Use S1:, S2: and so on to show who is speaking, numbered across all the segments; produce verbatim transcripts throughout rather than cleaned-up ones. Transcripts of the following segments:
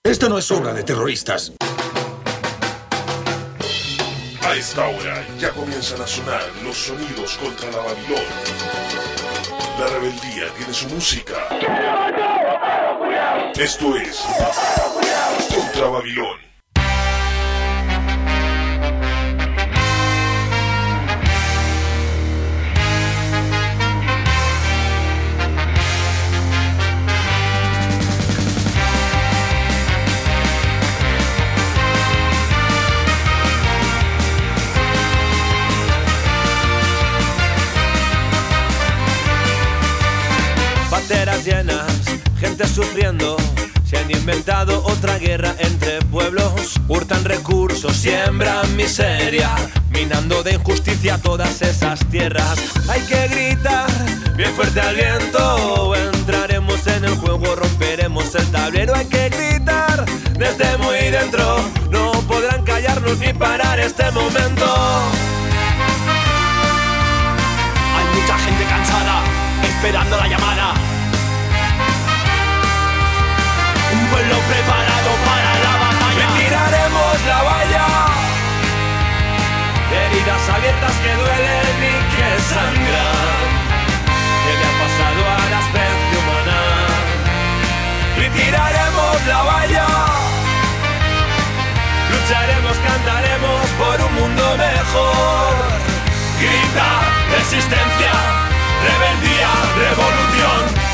S1: Esto no es obra de terroristas.
S2: A esta hora ya comienzan a sonar los sonidos contra la Babilón. La rebeldía tiene su música. Esto es Contra Babilón.
S3: Pateras llenas, gente sufriendo. Se han inventado otra guerra entre pueblos. Hurtan recursos, siembran miseria, minando de injusticia todas esas tierras. Hay que gritar bien fuerte al viento. Entraremos en el juego, romperemos el tablero. Hay que gritar desde muy dentro. No podrán callarnos ni parar este momento.
S4: Hay mucha gente cansada, esperando la llamada. Un pueblo preparado para la batalla.
S3: Y tiraremos la valla. Heridas abiertas que duelen y que sangran. ¿Qué le ha pasado a la especie humana? Y tiraremos la valla. Lucharemos, cantaremos por un mundo mejor. Grita, resistencia, rebeldía, revolución.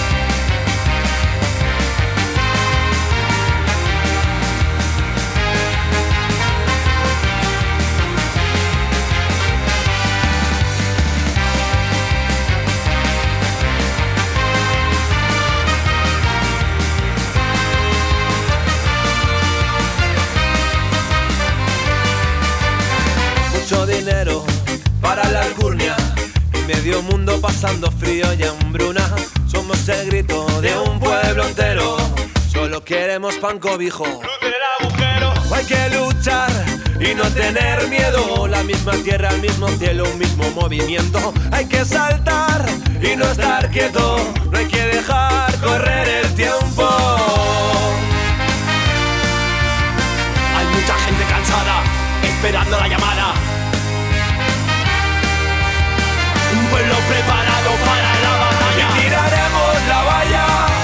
S3: Mucho dinero para la alcurnia y medio mundo pasando frío y hambruna. Somos el grito de un pueblo entero. Solo queremos pan, cobijo, luz del agujero. Hay que luchar y no tener miedo. La misma tierra, el mismo cielo, un mismo movimiento. Hay que saltar y no estar quieto. No hay que dejar correr el tiempo.
S4: Hay mucha gente cansada, esperando la llamada. Un pueblo preparado para la batalla.
S3: Y tiraremos la valla.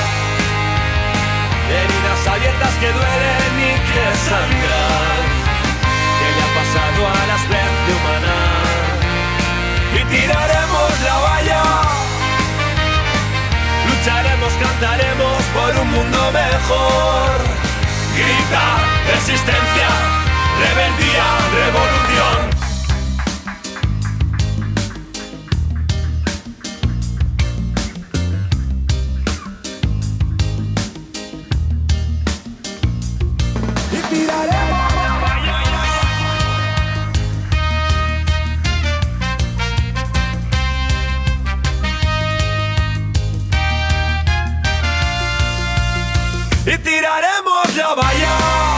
S3: Heridas abiertas que duelen y que sangran. ¿Qué le ha pasado a la especie humana? Y tiraremos la valla. Lucharemos, cantaremos por un mundo mejor. Grita, resistencia, rebeldía, revolución. Y tiraremos la valla.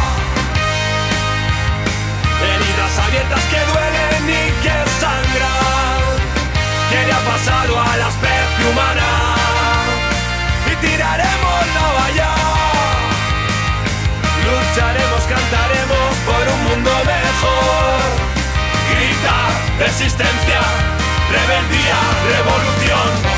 S3: Heridas abiertas que duelen y que sangran. ¿Qué le ha pasado a la especie humana? Y tiraremos la valla. Lucharemos, cantaremos por un mundo mejor. Grita, resistencia, rebeldía, revolución.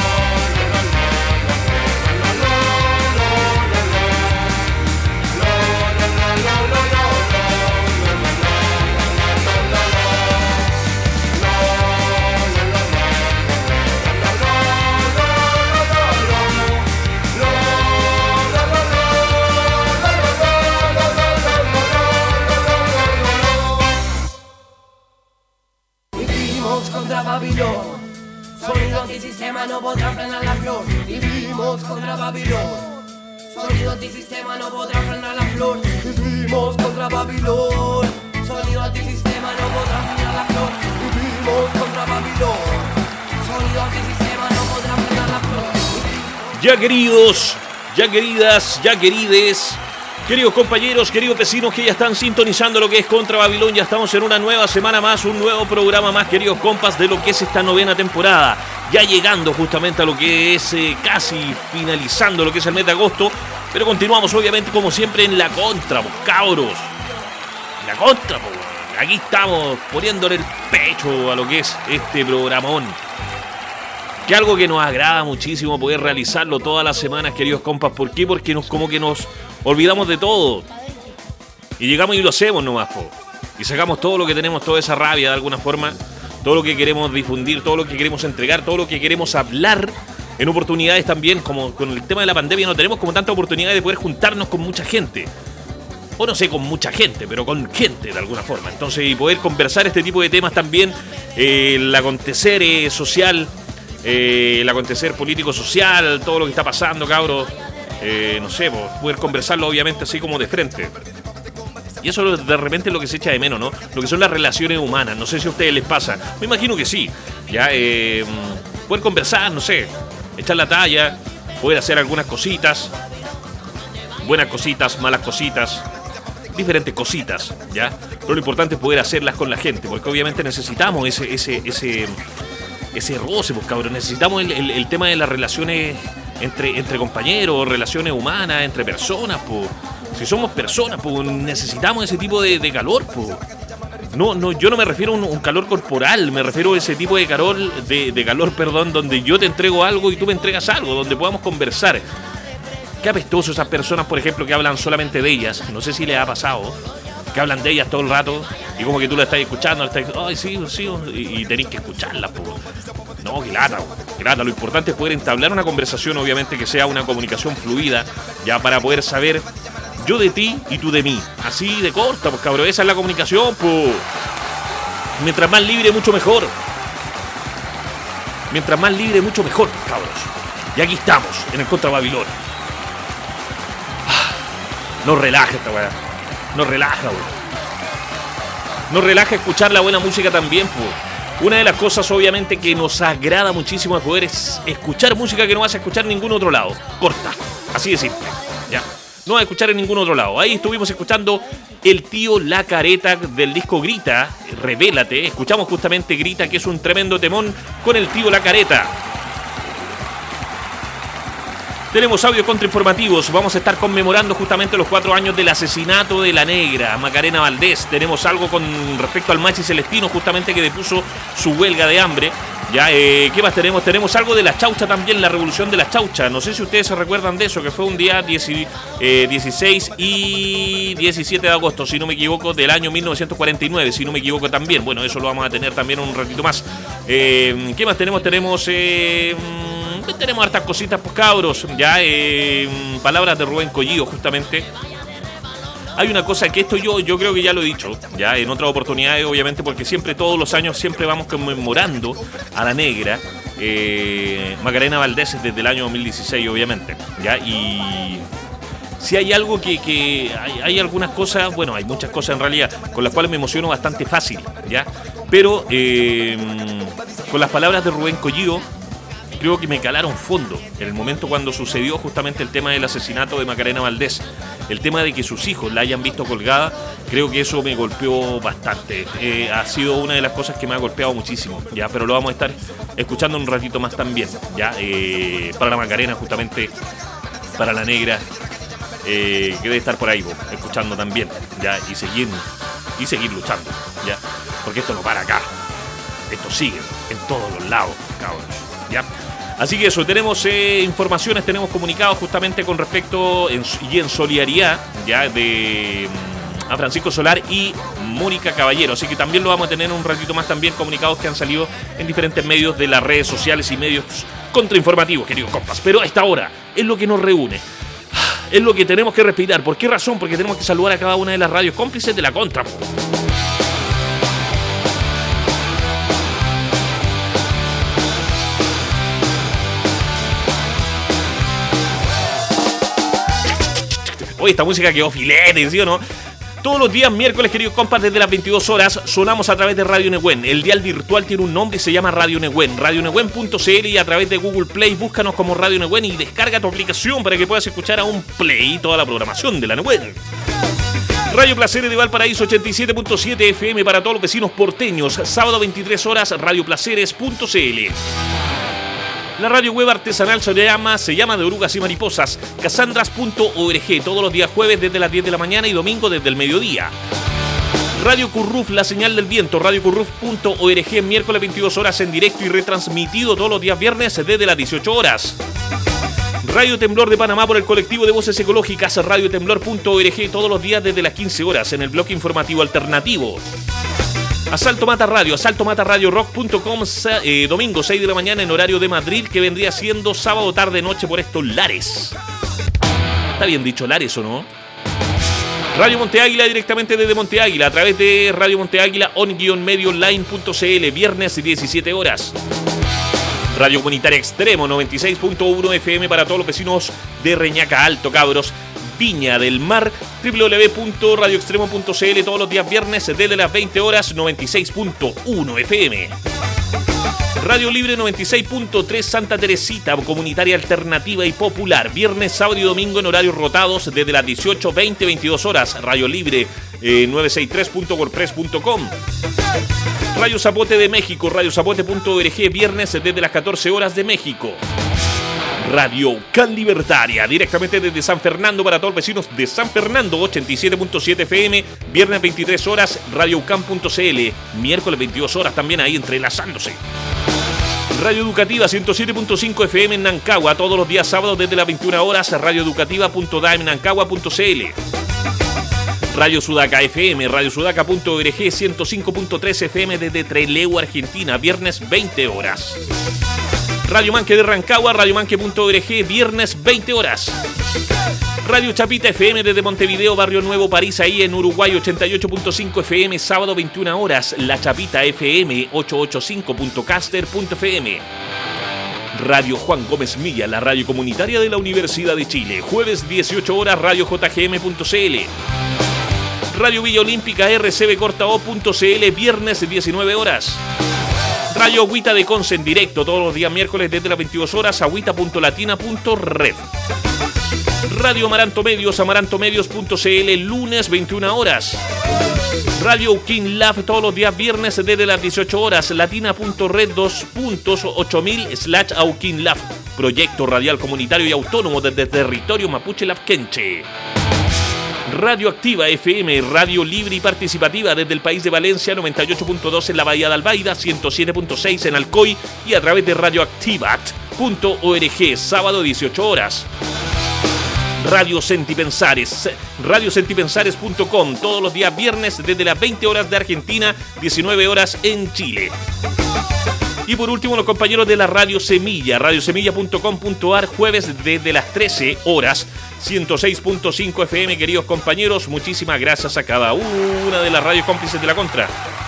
S5: Contra Babilón, sonido antisistema no podrá frenar la flor. Vivimos contra Babilón, sonido antisistema no podrá frenar la flor. Vivimos contra Babilón, sonido antisistema no podrá frenar la flor. Vivimos contra Babilón, sonido antisistema no podrá frenar la flor.
S6: Ya queridos, ya queridas, ya querides, Queridos compañeros, queridos vecinos que ya están sintonizando lo que es Contra Babilón, ya estamos en una nueva semana más, un nuevo programa más, queridos compas, de lo que es esta novena temporada. Ya llegando justamente a lo que es eh, casi finalizando lo que es el mes de agosto, pero continuamos obviamente como siempre en la contra, pues, cabros. La contra, pues, aquí estamos poniéndole el pecho a lo que es este programón. Que algo que nos agrada muchísimo poder realizarlo todas las semanas, queridos compas. ¿Por qué? Porque nos como que nos olvidamos de todo. Y llegamos y lo hacemos nomás, po. Y sacamos todo lo que tenemos, toda esa rabia de alguna forma. Todo lo que queremos difundir, todo lo que queremos entregar, todo lo que queremos hablar. En oportunidades también, como con el tema de la pandemia, no tenemos como tanta oportunidad de poder juntarnos con mucha gente. O no sé, con mucha gente, pero con gente de alguna forma. Entonces, y poder conversar este tipo de temas también. Eh, el acontecer eh, social... Eh, el acontecer político-social, todo lo que está pasando, cabros, eh, no sé, poder conversarlo obviamente así como de frente. Y eso de repente es lo que se echa de menos, ¿no? Lo que son las relaciones humanas, no sé si a ustedes les pasa, me imagino que sí, ya, eh, poder conversar, no sé, echar la talla, poder hacer algunas cositas, buenas cositas, malas cositas, diferentes cositas, ¿ya? Pero lo importante es poder hacerlas con la gente, porque obviamente necesitamos ese, ese, ese... ese roce, pues cabrón, necesitamos el, el, el tema de las relaciones entre, entre compañeros, relaciones humanas, entre personas, pues. Si somos personas, pues necesitamos ese tipo de, de calor, pues. No, no, yo no me refiero a un, un calor corporal, me refiero a ese tipo de calor, de, de calor, perdón, donde yo te entrego algo y tú me entregas algo, donde podamos conversar. Qué apestoso esas personas, por ejemplo, que hablan solamente de ellas, no sé si les ha pasado, que hablan de ellas todo el rato y como que tú la estás escuchando, la estás, ay, sí, sí, y, y tenés que escucharla, pues. No, que lata, que lata. Lo importante es poder entablar una conversación, obviamente que sea una comunicación fluida, ya para poder saber yo de ti y tú de mí. Así de corta, pues cabrón, esa es la comunicación, pues. Mientras más libre, mucho mejor. Mientras más libre, mucho mejor, cabros. Y aquí estamos, en el Contra Babilón. Nos relaja esta weá. Nos relaja, weón. Nos relaja escuchar la buena música también, pues. Una de las cosas obviamente que nos agrada muchísimo es poder es escuchar música que no vas a escuchar en ningún otro lado. Corta, así de simple, ya. No vas a escuchar en ningún otro lado. Ahí estuvimos escuchando El Tío La Careta del disco Grita, Revélate. Escuchamos justamente Grita, que es un tremendo temón con El Tío La Careta. Tenemos audios contrainformativos. Vamos a estar conmemorando justamente los cuatro años del asesinato de la negra Macarena Valdés. Tenemos algo con respecto al Machi Celestino, justamente que depuso su huelga de hambre. Ya, eh, ¿qué más tenemos? Tenemos algo de la Chaucha también, la revolución de la Chaucha. No sé si ustedes se recuerdan de eso, que fue un día dieciséis y diecisiete de agosto, si no me equivoco, del año mil novecientos cuarenta y nueve, si no me equivoco también. Bueno, eso lo vamos a tener también un ratito más. Eh, ¿Qué más tenemos? Tenemos... Eh, Tenemos hartas cositas, pues cabros. Ya, eh, palabras de Rubén Collío, justamente. Hay una cosa que esto yo, yo creo que ya lo he dicho, ya en otras oportunidades, obviamente, porque siempre, todos los años, siempre vamos conmemorando a la negra eh, Macarena Valdés desde el año dos mil dieciséis, obviamente. Ya, y si hay algo que, que hay, hay algunas cosas, bueno, hay muchas cosas en realidad, con las cuales me emociono bastante fácil, ya. Pero eh, con las palabras de Rubén Collío, creo que me calaron fondo en el momento cuando sucedió justamente el tema del asesinato de Macarena Valdés. El tema de que sus hijos la hayan visto colgada, creo que eso me golpeó bastante. Eh, ha sido una de las cosas que me ha golpeado muchísimo, ya, pero lo vamos a estar escuchando un ratito más también, ya, eh, para la Macarena, justamente, para la negra, eh, que debe estar por ahí, vos, escuchando también, ya, y seguir, y seguir luchando, ya, porque esto no para acá, esto sigue en todos los lados, cabros, ya. Así que eso, tenemos eh, informaciones, tenemos comunicados justamente con respecto en, y en solidaridad ya de mm, a Francisco Solar y Mónica Caballero. Así que también lo vamos a tener un ratito más también, comunicados que han salido en diferentes medios de las redes sociales y medios contrainformativos, queridos compas. Pero a esta hora es lo que nos reúne, es lo que tenemos que respirar. ¿Por qué razón? Porque tenemos que saludar a cada una de las radios cómplices de la Contra. Oye, esta música quedó filete, ¿sí o no? Todos los días miércoles, queridos compas, desde las veintidós horas, sonamos a través de Radio Nehuen. El dial virtual tiene un nombre y se llama Radio Nehuen. radio nehuen punto c l y a través de Google Play, búscanos como Radio Nehuen y descarga tu aplicación para que puedas escuchar a un play toda la programación de la Nehuen. Radio Placeres de Valparaíso, ochenta y siete punto siete F M para todos los vecinos porteños. Sábado veintitrés horas, radio placeres punto c l. La radio web artesanal se llama, se llama De Orugas y Mariposas, casandras punto org, todos los días jueves desde las diez de la mañana y domingo desde el mediodía. Radio Curruf, la señal del viento, radio curruf punto org, miércoles veintidós horas en directo y retransmitido todos los días viernes desde las dieciocho horas. Radio Temblor de Panamá por el colectivo de voces ecológicas, radio temblor punto org, todos los días desde las quince horas en el bloque informativo alternativo. Asalto Mata Radio, asalto mata radio rock punto com, eh, domingo seis de la mañana en horario de Madrid, que vendría siendo sábado tarde noche por estos lares. ¿Está bien dicho lares o no? Radio Monte Águila directamente desde Monte Águila a través de Radio Monte Águila on-medio online punto c l, viernes diecisiete horas. Radio Comunitaria Extremo noventa y seis punto uno F M para todos los vecinos de Reñaca Alto, cabros. Viña del Mar, doble u doble u doble u punto radio extremo punto c l, todos los días viernes desde las veinte horas, noventa y seis punto uno F M. Radio Libre noventa y seis punto tres Santa Teresita, comunitaria alternativa y popular, viernes, sábado y domingo en horarios rotados desde las dieciocho, veinte, veintidós horas. Radio Libre eh, novecientos sesenta y tres punto wordpress punto com. Radio Zapote de México, radio zapote punto org, viernes desde las catorce horas de México. Radio Can Libertaria, directamente desde San Fernando para todos los vecinos de San Fernando, ochenta y siete punto siete F M, viernes veintitrés horas, radio ucam punto c l, miércoles veintidós horas también ahí entrelazándose. Radio Educativa ciento siete punto cinco F M en Nancagua, todos los días sábados desde las veintiuna horas, radio educativa punto d a m nancagua punto c l. Radio Sudaca F M, radio sudaca punto org, ciento cinco punto tres F M desde Trelew, Argentina, viernes veinte horas. Radio Manque de Rancagua, radio manque punto org, viernes veinte horas. Radio Chapita F M desde Montevideo, Barrio Nuevo, París, ahí en Uruguay, ochenta y ocho punto cinco F M, sábado veintiuna horas. La Chapita F M, ochocientos ochenta y cinco punto caster punto f m. Radio Juan Gómez Milla, la radio comunitaria de la Universidad de Chile, jueves dieciocho horas, radio j g m punto c l. Radio Villa Olímpica, r c b corta o punto c l, viernes diecinueve horas. Radio Agüita de Conce en directo todos los días miércoles desde las veintidós horas, agüita punto latina punto red. Radio Amaranto Medios, amaranto medios punto c l, lunes veintiuna horas. Radio Uquín Lab todos los días viernes desde las dieciocho horas, latina punto red dos punto ocho mil slash Auquín Lab, proyecto radial comunitario y autónomo desde territorio mapuche labquenche. Radio Activa F M, radio libre y participativa desde el país de Valencia, noventa y ocho punto dos en la Bahía de Albaida, ciento siete punto seis en Alcoy y a través de radioactivat punto org, sábado dieciocho horas. Radio Sentipensares, radio sentipensares punto com, todos los días viernes desde las veinte horas de Argentina, diecinueve horas en Chile. Y por último, los compañeros de la Radio Semilla, radio semilla punto com punto a r, jueves desde las trece horas, ciento seis punto cinco F M, queridos compañeros. Muchísimas gracias a cada una de las radios cómplices de la Contra.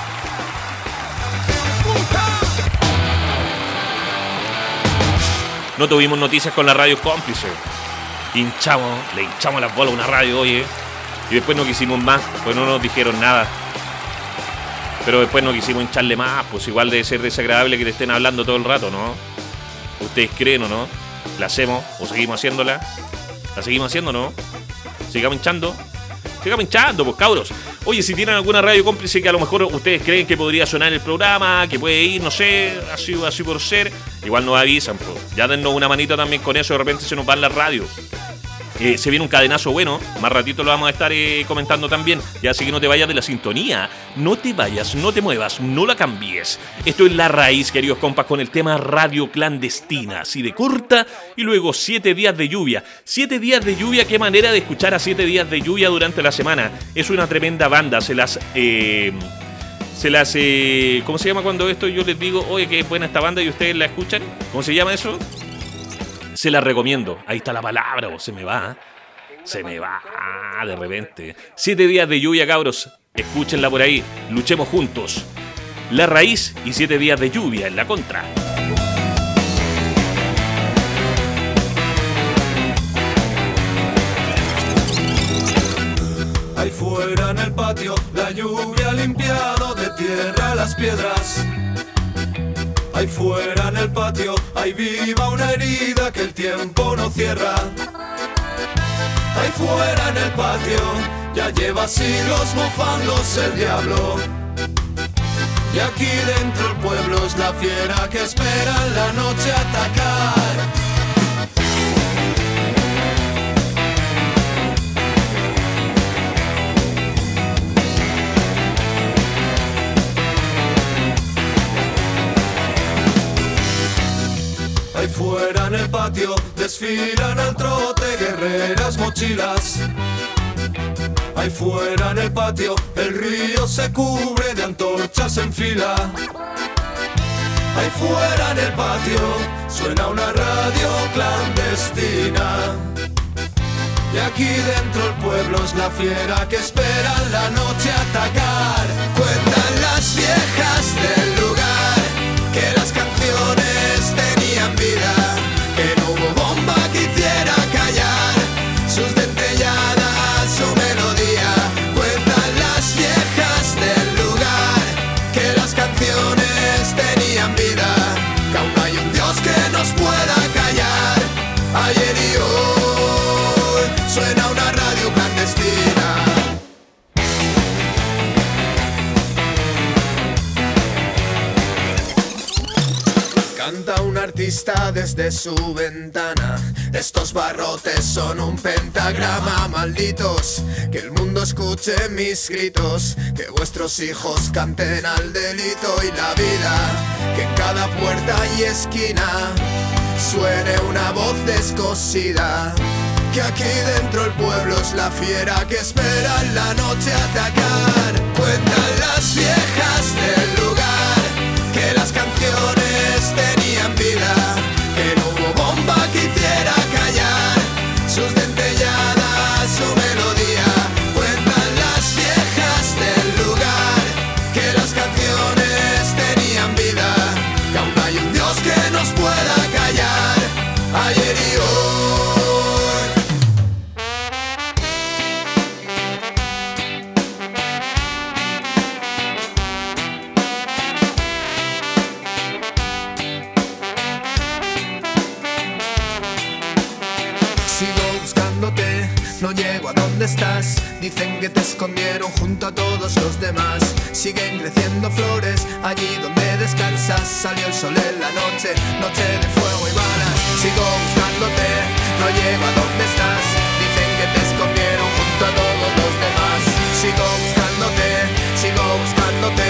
S6: No tuvimos noticias con la radio cómplice. Hinchamos, le hinchamos las bolas a una radio, oye. Y después no quisimos más, pues no nos dijeron nada. Pero después no quisimos hincharle más, pues igual debe ser desagradable que te estén hablando todo el rato, ¿no? ¿Ustedes creen o no? ¿La hacemos o seguimos haciéndola? ¿La seguimos haciendo o no? ¿Sigamos hinchando? Sigamos hinchando, pues cabros. Oye, si tienen alguna radio cómplice que a lo mejor ustedes creen que podría sonar el programa, que puede ir, no sé, así, así por ser, igual nos avisan, pues. Ya dennos una manita también con eso, de repente se nos va en la radio. Eh, se viene un cadenazo bueno, más ratito lo vamos a estar eh, comentando también. Ya así que no te vayas de la sintonía, no te vayas, no te muevas, no la cambies. Esto es La Raíz, queridos compas, con el tema Radio Clandestina, así de corta. Y luego siete días de lluvia. Siete días de lluvia, qué manera de escuchar a siete días de lluvia durante la semana. Es una tremenda banda, se las... Eh, se las... Eh, ¿Cómo se llama cuando esto yo les digo, oye, qué buena esta banda y ustedes la escuchan? ¿Cómo se llama eso? Se la recomiendo. Ahí está la palabra, o se me va. Se me va de repente. Siete días de lluvia, cabros. Escúchenla por ahí. Luchemos juntos. La Raíz y siete días de lluvia en la Contra.
S7: Ahí fuera en el patio, la lluvia ha limpiado de tierra las piedras. Ahí fuera en el patio, ahí viva una herida que el tiempo no cierra. Ahí fuera en el patio, ya lleva siglos mofándose el diablo. Y aquí dentro el pueblo es la fiera que espera en la noche atacar. Ahí fuera en el patio desfilan al trote guerreras mochilas. Ahí fuera en el patio el río se cubre de antorchas en fila. Ahí fuera en el patio suena una radio clandestina. Y aquí dentro el pueblo es la fiera que espera en la noche atacar. Cuentan las viejas del lugar que las canciones tenían vida, que no hubo bomba que hiciera callar sus dentelladas, su melodía. Cuentan las viejas del lugar que las canciones tenían vida, que aún hay un Dios que nos pueda callar. Ayer y hoy suena una radio clandestina. Canta un artista desde su ventana. Estos barrotes son un pentagrama. Malditos, que el mundo escuche mis gritos, que vuestros hijos canten al delito y la vida, que en cada puerta y esquina suene una voz descosida. Que aquí dentro el pueblo es la fiera que espera en la noche atacar. Cuentan las viejas del lugar que las canciones tenían vida, que no hubo bomba que hiciera callar sus dentelladas, su melodía. Cuentan las viejas del lugar que las canciones tenían vida, que aún hay un Dios que nos pueda callar. Ayer y hoy. No llego a donde estás, dicen que te escondieron junto a todos los demás. Siguen creciendo flores allí donde descansas. Salió el sol en la noche, noche de fuego y balas. Sigo buscándote, no llego a donde estás, dicen que te escondieron junto a todos los demás. Sigo buscándote, sigo buscándote.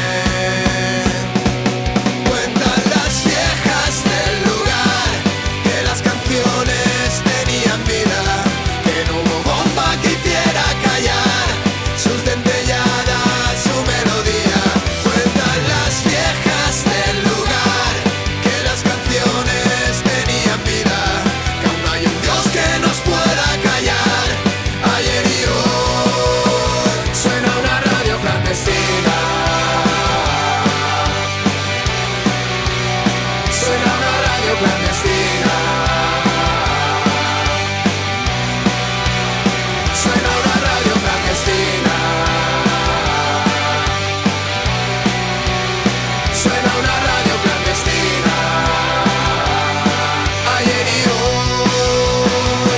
S7: Cuentan las viejas del lugar que las canciones tenían vida, que hiciera callar sus dentelladas, su melodía. Cuentan las viejas del lugar que las canciones tenían vida, que aún hay un Dios que nos pueda callar. Ayer y hoy suena una radio clandestina. Suena una radio clandestina. Suena una radio clandestina. Suena una radio clandestina. Ayer y hoy.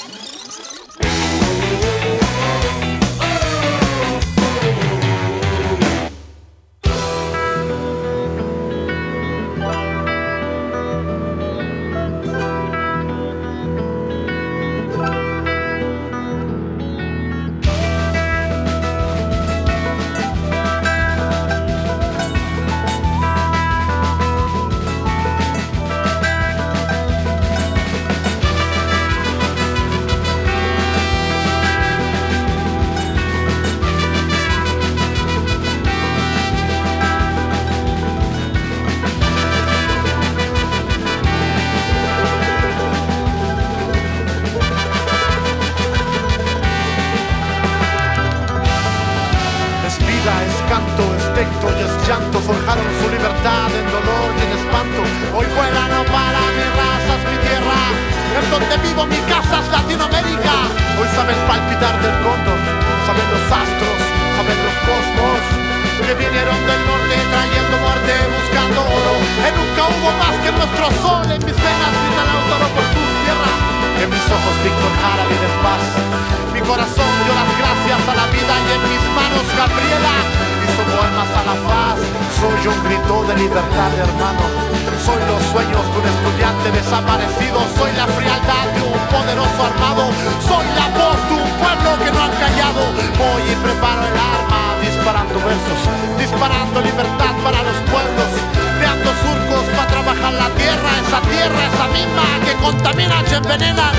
S8: canto, espectro y es llanto forjaron su libertad en dolor y en espanto. Hoy vuela no para, mi raza es mi tierra, en donde vivo mi casa es Latinoamérica. Hoy saben palpitar del cóndor, saben que nuestro sol en mis venas grita lautaro por tus tierras. En mis ojos Víctor Jara vive en paz. Mi corazón dio las gracias a la vida y en mis manos Gabriela hizo poemas a la faz. Soy un grito de libertad, hermano. Soy los sueños de un estudiante desaparecido. Soy la frialdad de un poderoso armado. Soy la voz de un pueblo que no han callado. Voy y preparo el arma, disparando versos, disparando libertad para los pueblos, creando surcos para trabajar la tierra, esa tierra, esa misma que contaminan y envenenan.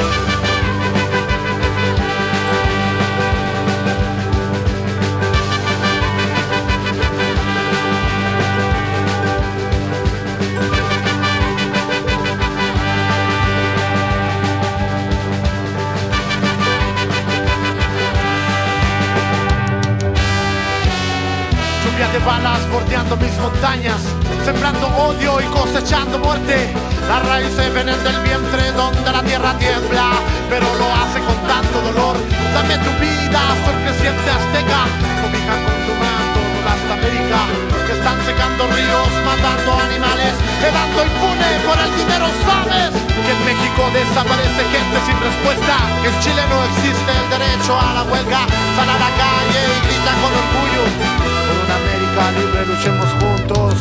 S8: De balas bordeando mis montañas, sembrando odio y cosechando muerte. Las raíces vienen del vientre donde la tierra tiembla, pero lo hace con tanto dolor. Dame tu vida, sol creciente azteca, cobija con tu manto toda América, que están secando ríos, matando animales, quedando impune por el dinero. Sabes que en México desaparece gente sin respuesta, que en Chile no existe el derecho a la huelga. Sal a la calle y grita con orgullo. Por una América libre luchemos juntos.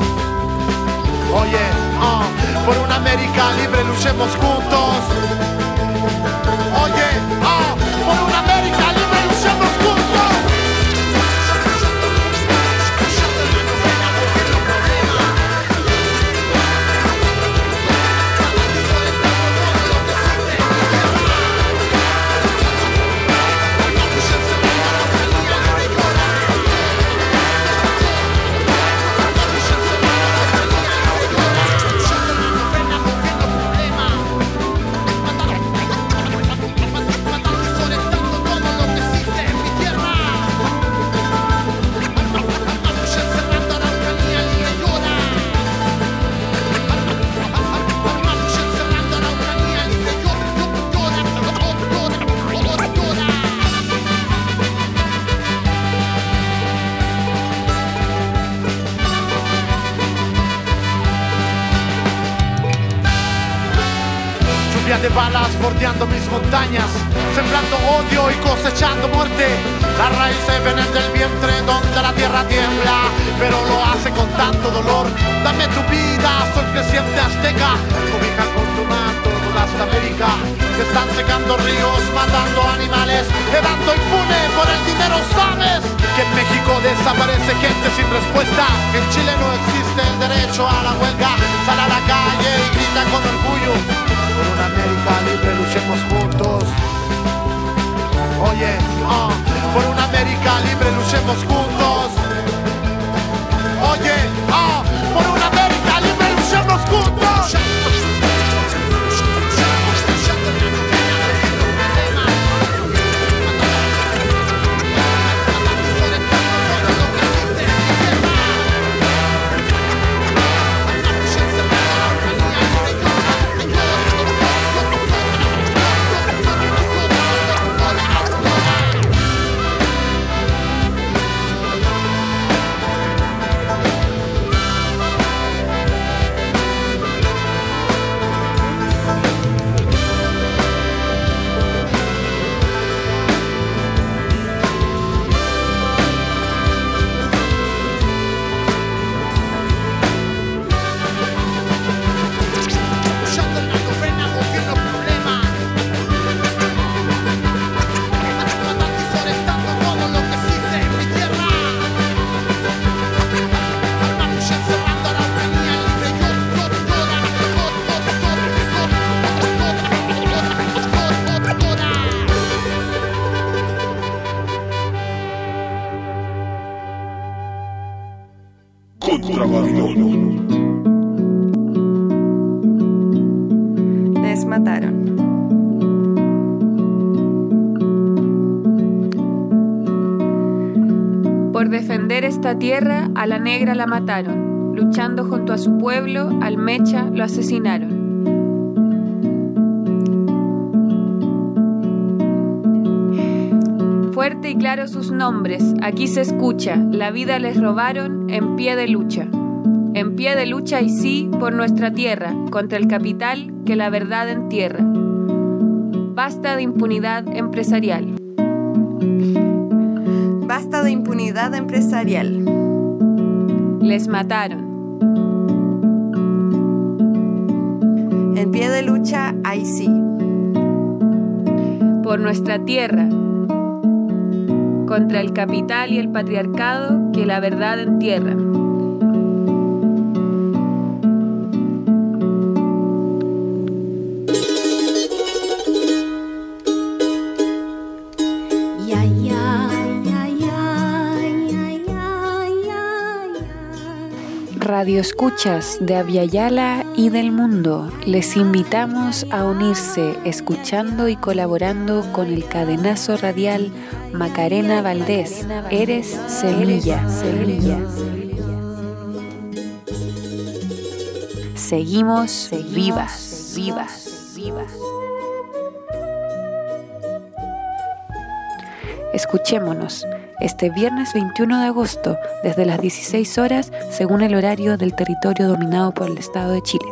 S8: Oye, uh, por una América libre luchemos juntos. Oye, uh, por una América libre luchemos juntos. De balas bordeando mis montañas, sembrando odio y cosechando muerte. Las raíces vienen del vientre donde la tierra tiembla, pero lo hace con tanto dolor. Dame tu vida, sol creciente azteca, cobija con tu manto toda esta América, que están secando ríos, matando animales, quedando impune por el dinero. Sabes que en México desaparece gente sin respuesta, que en Chile no existe el derecho a la huelga. Sal a la calle y grita con orgullo. Por una América libre luchemos juntos. Oye, uh, por una América libre luchemos juntos. Oye, uh, por una América libre luchemos juntos.
S2: Contra Babilón.
S9: Les mataron. Por defender esta tierra, a la negra la mataron. Luchando junto a su pueblo, al Mecha lo asesinaron. Fuerte y claro sus nombres, aquí se escucha, la vida les robaron en pie de lucha. En pie de lucha y sí por nuestra tierra, contra el capital que la verdad entierra. Basta de impunidad empresarial.
S10: Basta de impunidad empresarial.
S9: Les mataron.
S10: En pie de lucha, ahí sí.
S9: Por nuestra tierra, contra el capital y el patriarcado que la verdad entierra. Radio escuchas de Abya-Yala y del mundo, les invitamos a unirse escuchando y colaborando con el cadenazo radial Macarena Valdés, Eres Semilla, Semilla. Seguimos, Seguimos vivas, vivas, vivas. Escuchémonos este viernes veintiuno de agosto desde las dieciséis horas según el horario del territorio dominado por el Estado de Chile.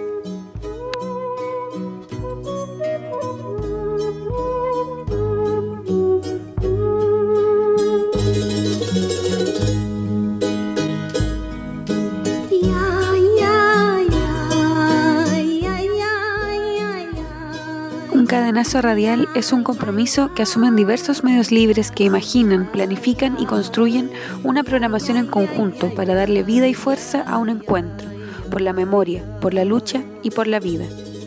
S9: Un cadenazo radial es un compromiso que asumen diversos medios libres que imaginan, planifican y construyen una programación en conjunto para darle vida y fuerza a un encuentro, por la memoria, por la lucha y por la vida.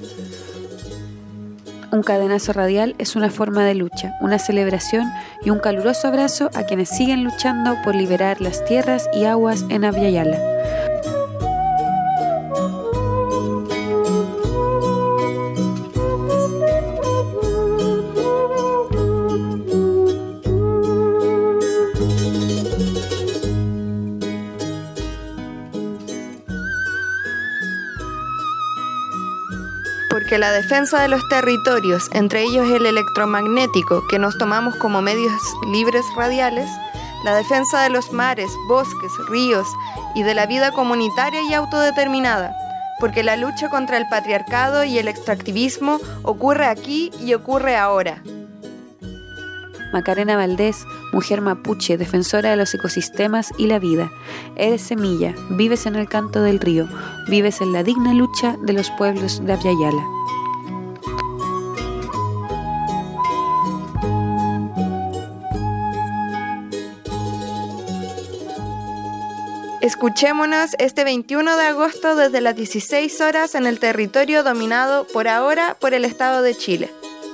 S9: Un cadenazo radial es una forma de lucha, una celebración y un caluroso abrazo a quienes siguen luchando por liberar las tierras y aguas en Abya-Yala.
S10: Porque la defensa de los territorios, entre ellos el electromagnético que nos tomamos como medios libres radiales, la defensa de los mares, bosques, ríos y de la vida comunitaria y autodeterminada, porque la lucha contra el patriarcado y el extractivismo ocurre aquí y ocurre ahora.
S9: Macarena Valdés, mujer mapuche, defensora de los ecosistemas y la vida. Eres semilla, vives en el canto del río, vives en la digna lucha de los pueblos de Abya-Yala.
S10: Escuchémonos este veintiuno de agosto desde las dieciséis horas en el territorio dominado por ahora por el Estado de Chile.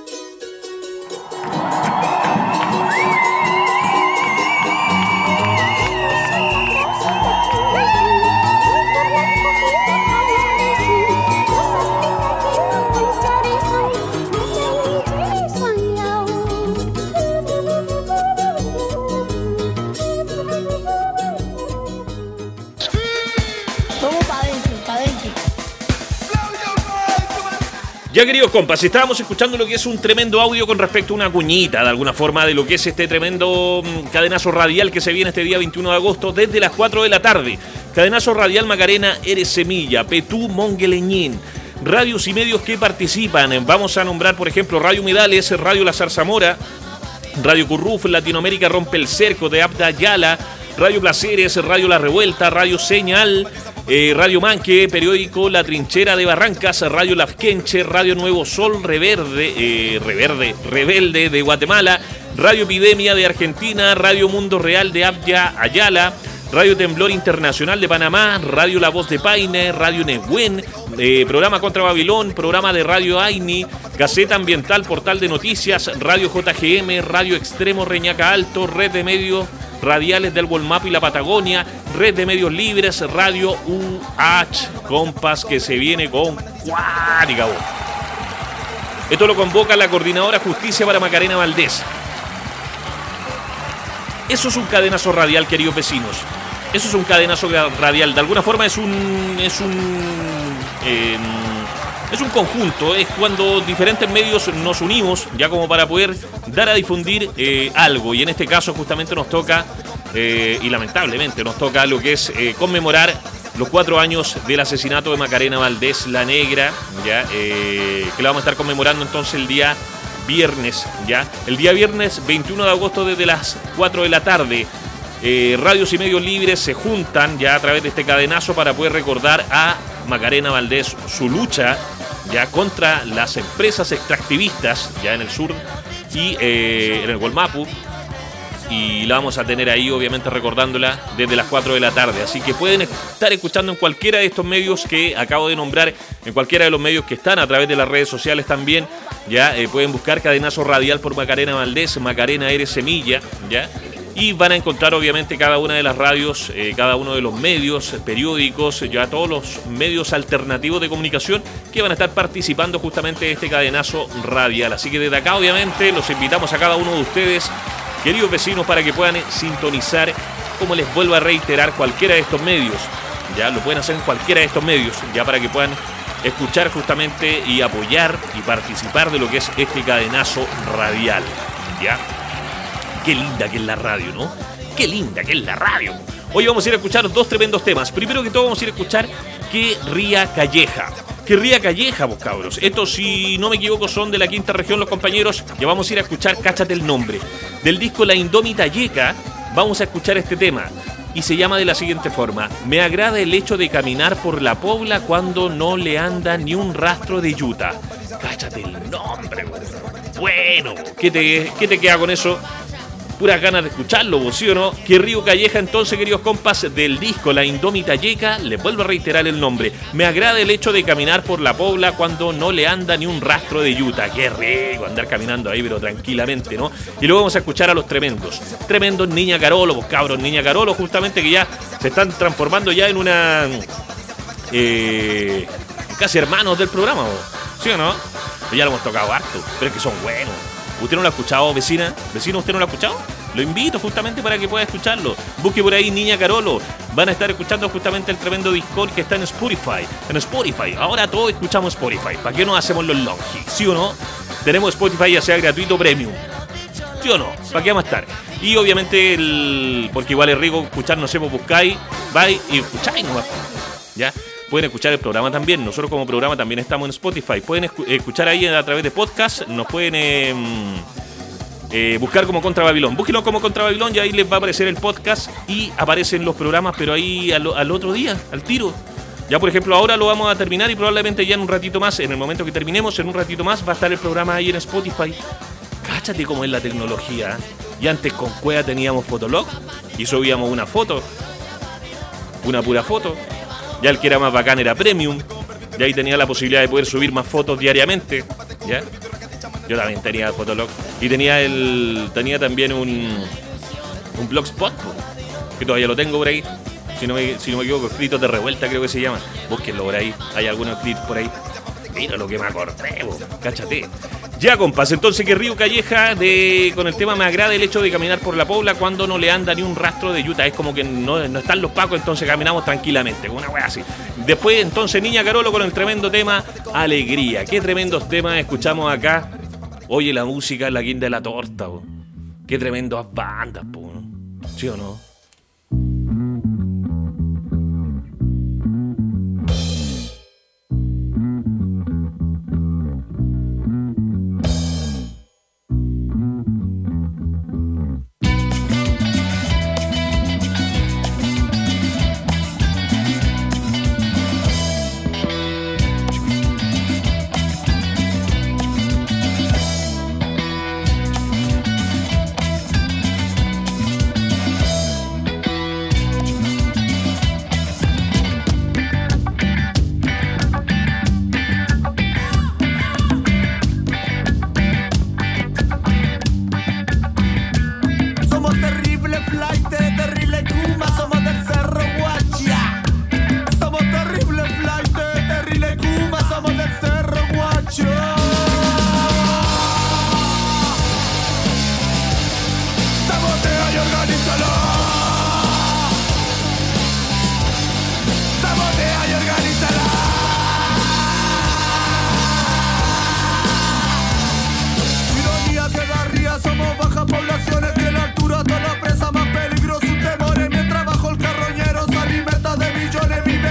S6: Ya, queridos compas, estábamos escuchando lo que es un tremendo audio con respecto a una cuñita, de alguna forma, de lo que es este tremendo cadenazo radial que se viene este día veintiuno de agosto desde las cuatro de la tarde. Cadenazo radial Macarena, Eres Semilla, Petú, Mongueleñín. Radios y medios que participan. Vamos a nombrar, por ejemplo, Radio Humedales, Radio La Zarzamora, Radio Curruf, Latinoamérica Rompe el Cerco de Abya-Yala, Radio Placeres, Radio La Revuelta, Radio Señal, eh, Radio Manque, Periódico La Trinchera de Barrancas, Radio Lafkenche, Radio Nuevo Sol, Reverde, eh, Reverde, Rebelde de Guatemala, Radio Epidemia de Argentina, Radio Mundo Real de Abya-Yala, Radio Temblor Internacional de Panamá, Radio La Voz de Paine, Radio Nehuen, eh, Programa Contra Babilón, Programa de Radio Aini, Gaceta Ambiental, Portal de Noticias, Radio J G M, Radio Extremo Reñaca Alto, Red de Medios Radiales del Gualmapu y la Patagonia, Red de Medios Libres, Radio U H, compas, que se viene con cuática. Esto lo convoca la Coordinadora Justicia para Macarena Valdés. Eso es un cadenazo radial, queridos vecinos. Eso es un cadenazo radial. De alguna forma es un... es un... Eh, es un conjunto, es cuando diferentes medios nos unimos ya como para poder dar a difundir eh, algo, y en este caso justamente nos toca, eh, y lamentablemente nos toca lo que es eh, conmemorar los cuatro años del asesinato de Macarena Valdés, la Negra, ya, eh, que la vamos a estar conmemorando entonces el día viernes, ya, el día viernes veintiuno de agosto desde las cuatro de la tarde. Eh, radios y medios libres se juntan ya a través de este cadenazo para poder recordar a Macarena Valdés, su lucha ya contra las empresas extractivistas ya en el sur y eh, en el Gualmapu. Y la vamos a tener ahí, obviamente, recordándola desde las cuatro de la tarde. Así que pueden estar escuchando en cualquiera de estos medios que acabo de nombrar, en cualquiera de los medios que están a través de las redes sociales también. Ya eh, pueden buscar Cadenazo Radial por Macarena Valdés, Macarena Eres Semilla, ya. Y van a encontrar, obviamente, cada una de las radios, eh, cada uno de los medios, periódicos, ya todos los medios alternativos de comunicación que van a estar participando justamente de este Cadenazo Radial. Así que desde acá, obviamente, los invitamos a cada uno de ustedes, queridos vecinos, para que puedan sintonizar, como les vuelvo a reiterar, cualquiera de estos medios. Ya lo pueden hacer en cualquiera de estos medios, ya para que puedan escuchar justamente y apoyar y participar de lo que es este cadenazo radial. Ya. Qué linda que es la radio, ¿no? Qué linda que es la radio. Hoy vamos a ir a escuchar dos tremendos temas. Primero que todo vamos a ir a escuchar Que Ría Calleja. Que Ría Calleja, vos cabros. Estos, si no me equivoco, son de la quinta región los compañeros. Ya vamos a ir a escuchar, cáchate el nombre. Del disco La Indómita Yeca, vamos a escuchar este tema. Y se llama de la siguiente forma: me agrada el hecho de caminar por la pobla cuando no le anda ni un rastro de yuta. Cáchate el nombre, güey. Bueno, ¿qué te, qué te queda con eso? Puras ganas de escucharlo, ¿vos sí o no? Que Río Calleja, entonces, queridos compas, del disco La Indómita Yeca, les vuelvo a reiterar el nombre. Me agrada el hecho de caminar por la pobla cuando no le anda ni un rastro de yuta. Qué rico andar caminando ahí, pero tranquilamente, ¿no? Y luego vamos a escuchar a los tremendos. Tremendos Niña Carolo, vos cabros, Niña Carolo, justamente, que ya se están transformando ya en una... Eh, casi hermanos del programa, ¿vos? ¿Sí o no? Ya lo hemos tocado harto, pero es que son buenos. ¿Usted no lo ha escuchado, vecina? ¿Vecino, usted no lo ha escuchado? Lo invito justamente para que pueda escucharlo. Busque por ahí Niña Carolo. Van a estar escuchando justamente el tremendo Discord que está en Spotify. En Spotify. Ahora todos escuchamos Spotify. ¿Para qué no hacemos los longi? ¿Sí o no? Tenemos Spotify, ya sea gratuito o premium. ¿Sí o no? ¿Para qué vamos a estar? Y obviamente, el... porque igual es rico escuchar, no sé, vos buscáis, vais y escucháis nomás. ¿Ya? Pueden escuchar el programa también. Nosotros como programa también estamos en Spotify. Pueden escu- escuchar ahí a través de podcast. Nos pueden eh, eh, buscar como Contra Babilón. Búsquenlo como Contra Babilón y ahí les va a aparecer el podcast y aparecen los programas, pero ahí al, al otro día, al tiro. Ya, por ejemplo, ahora lo vamos a terminar y probablemente ya en un ratito más, en el momento que terminemos, en un ratito más, va a estar el programa ahí en Spotify. Cáchate cómo es la tecnología. Y antes con Cueva teníamos Fotolog y subíamos una foto. Una pura foto. Ya el que era más bacán era Premium. Y ahí tenía la posibilidad de poder subir más fotos diariamente. ¿Ya? Yo también tenía Fotolog. Y tenía el tenía también un un blogspot, que todavía lo tengo por ahí. Si no me, si no me equivoco, Escritos de Revuelta creo que se llama. Búsquenlo por ahí. Hay algunos escritos por ahí. Mira lo que me acordé, bo. Cáchate. Ya, compas, entonces que Río Calleja de, con el tema me agrada el hecho de caminar por la pobla cuando no le anda ni un rastro de yuta. Es como que no, no están los pacos, entonces caminamos tranquilamente, con una wea así. Después, entonces, Niña Carolo con el tremendo tema Alegría. Qué tremendos temas escuchamos acá. Oye, la música es la guinda de la torta, bo. Qué tremendas bandas, po. ¿Sí o no?
S7: Vive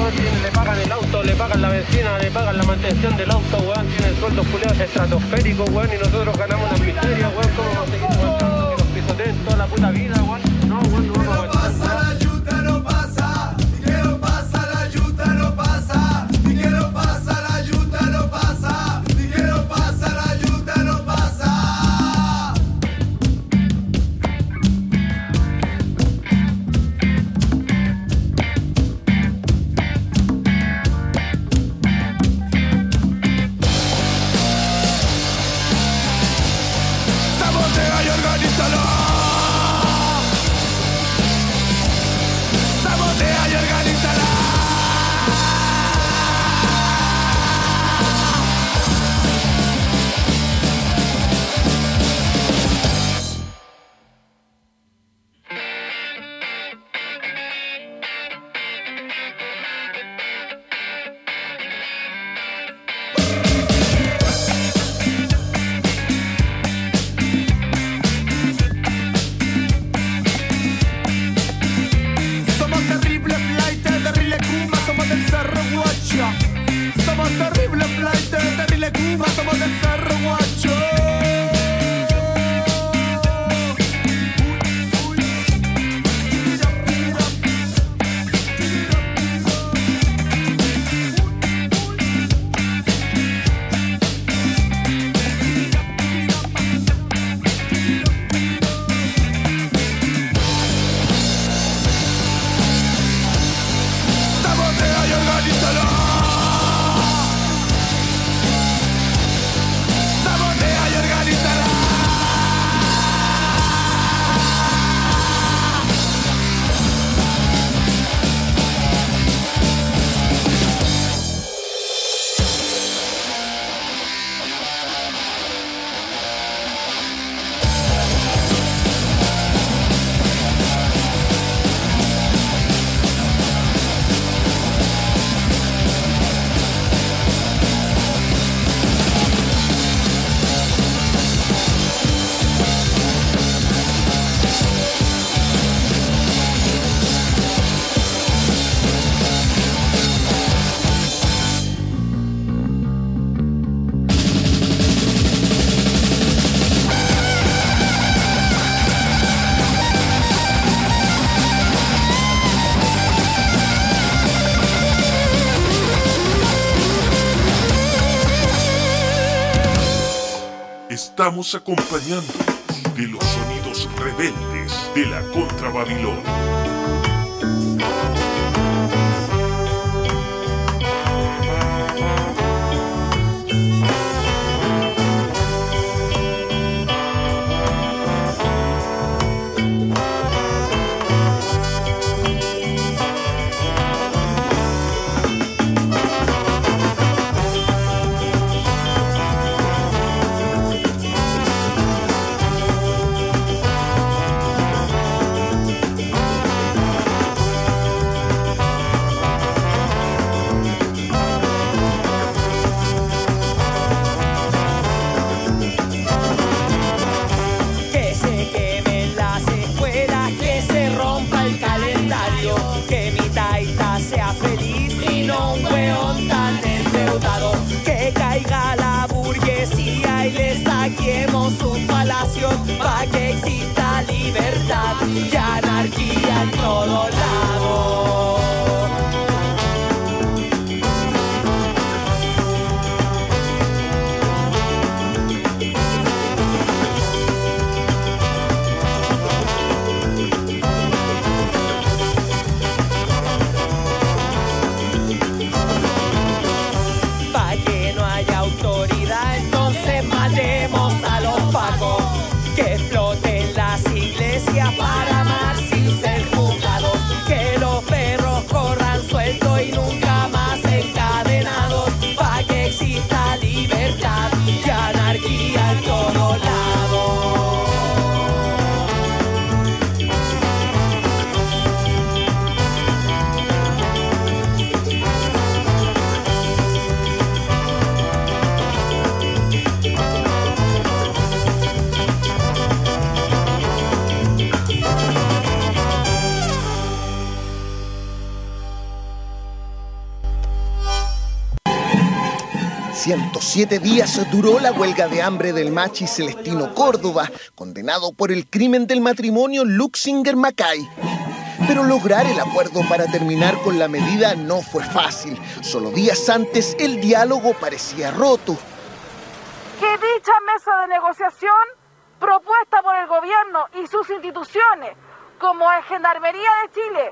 S11: weón, tiene, le pagan el auto, le pagan la benzina, le pagan la mantención del auto, weón, tienen sueldos culiados estratosféricos, weón, y nosotros ganamos las miserias, weón, ¿cómo vamos a seguir aguantando que nos pisoteen toda la puta vida, weón? No, weón, no vamos a aguantar.
S7: La yuta no pasa, ni que no pasa, la yuta no pasa, ni que no pasa, la yuta no pasa, ni que no pasa, la yuta no pasa.
S12: Sabotea y organízalo. Sabotea y organízala. Somos terribles flightes, terrible Kuma, somos del Cerro Guacho. Somos terribles flightes, terrible Kuma, somos del Cerro Guacho. Sabotea y organízalo. Sabotea y organízala.
S2: Estamos acompañándonos de los sonidos rebeldes de la Contra Babilón.
S4: Que se quemen las escuelas, que se rompa el calendario, que mi taita sea feliz y no un weón tan endeudado, que caiga la burguesía y le saquemos su palacio, pa' que exista libertad y anarquía en todo lado. Pa' que
S13: ciento siete días duró la huelga de hambre del machi Celestino Córdoba, condenado por el crimen del matrimonio Luxinger-Mackay. Pero lograr el acuerdo para terminar con la medida no fue fácil. Solo días antes el diálogo parecía roto.
S14: Que dicha mesa de negociación, propuesta por el gobierno y sus instituciones, como es Gendarmería de Chile,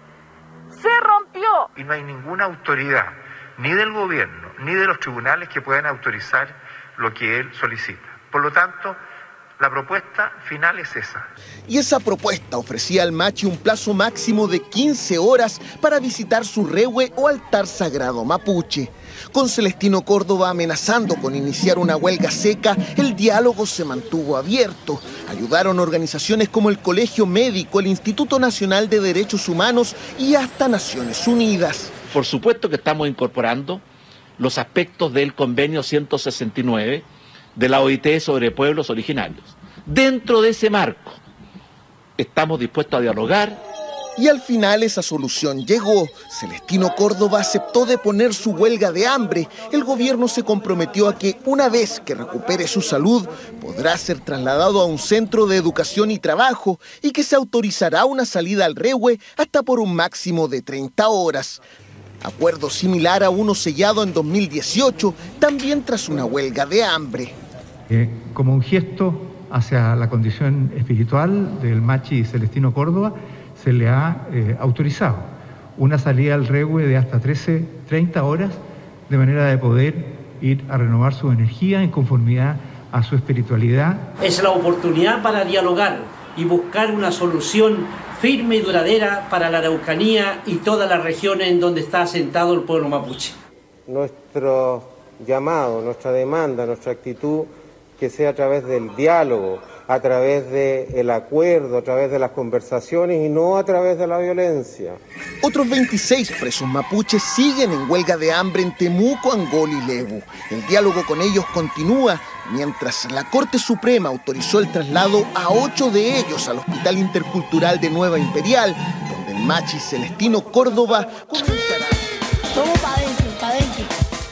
S14: se rompió.
S15: Y no hay ninguna autoridad, ni del gobierno, ni de los tribunales que puedan autorizar lo que él solicita. Por lo tanto, la propuesta final es esa.
S13: Y esa propuesta ofrecía al machi un plazo máximo de quince horas para visitar su rehue o altar sagrado mapuche. Con Celestino Córdoba amenazando con iniciar una huelga seca, el diálogo se mantuvo abierto. Ayudaron organizaciones como el Colegio Médico, el Instituto Nacional de Derechos Humanos y hasta Naciones Unidas.
S16: Por supuesto que estamos incorporando los aspectos del convenio ciento sesenta y nueve de la O I T sobre pueblos originarios. Dentro de ese marco, estamos dispuestos a dialogar.
S13: Y al final esa solución llegó. Celestino Córdoba aceptó deponer su huelga de hambre. El gobierno se comprometió a que, una vez que recupere su salud, podrá ser trasladado a un centro de educación y trabajo y que se autorizará una salida al rehue hasta por un máximo de treinta horas. Acuerdo similar a uno sellado en dos mil dieciocho, también tras una huelga de hambre.
S17: Eh, como un gesto hacia la condición espiritual del machi Celestino Córdoba, se le ha eh, autorizado una salida al rehue de hasta trece, treinta horas, de manera de poder ir a renovar su energía en conformidad a su espiritualidad.
S18: Es la oportunidad para dialogar y buscar una solución firme y duradera para la Araucanía y todas las regiones en donde está asentado el pueblo mapuche.
S19: Nuestro llamado, nuestra demanda, nuestra actitud, que sea a través del diálogo, a través del acuerdo, a través de las conversaciones y no a través de la violencia.
S13: Otros veintiséis presos mapuches siguen en huelga de hambre en Temuco, Angol y Lebu. El diálogo con ellos continúa, mientras la Corte Suprema autorizó el traslado a ocho de ellos al Hospital Intercultural de Nueva Imperial, donde el machi Celestino Córdoba comenzará.
S20: Vamos para adentro, para adentro.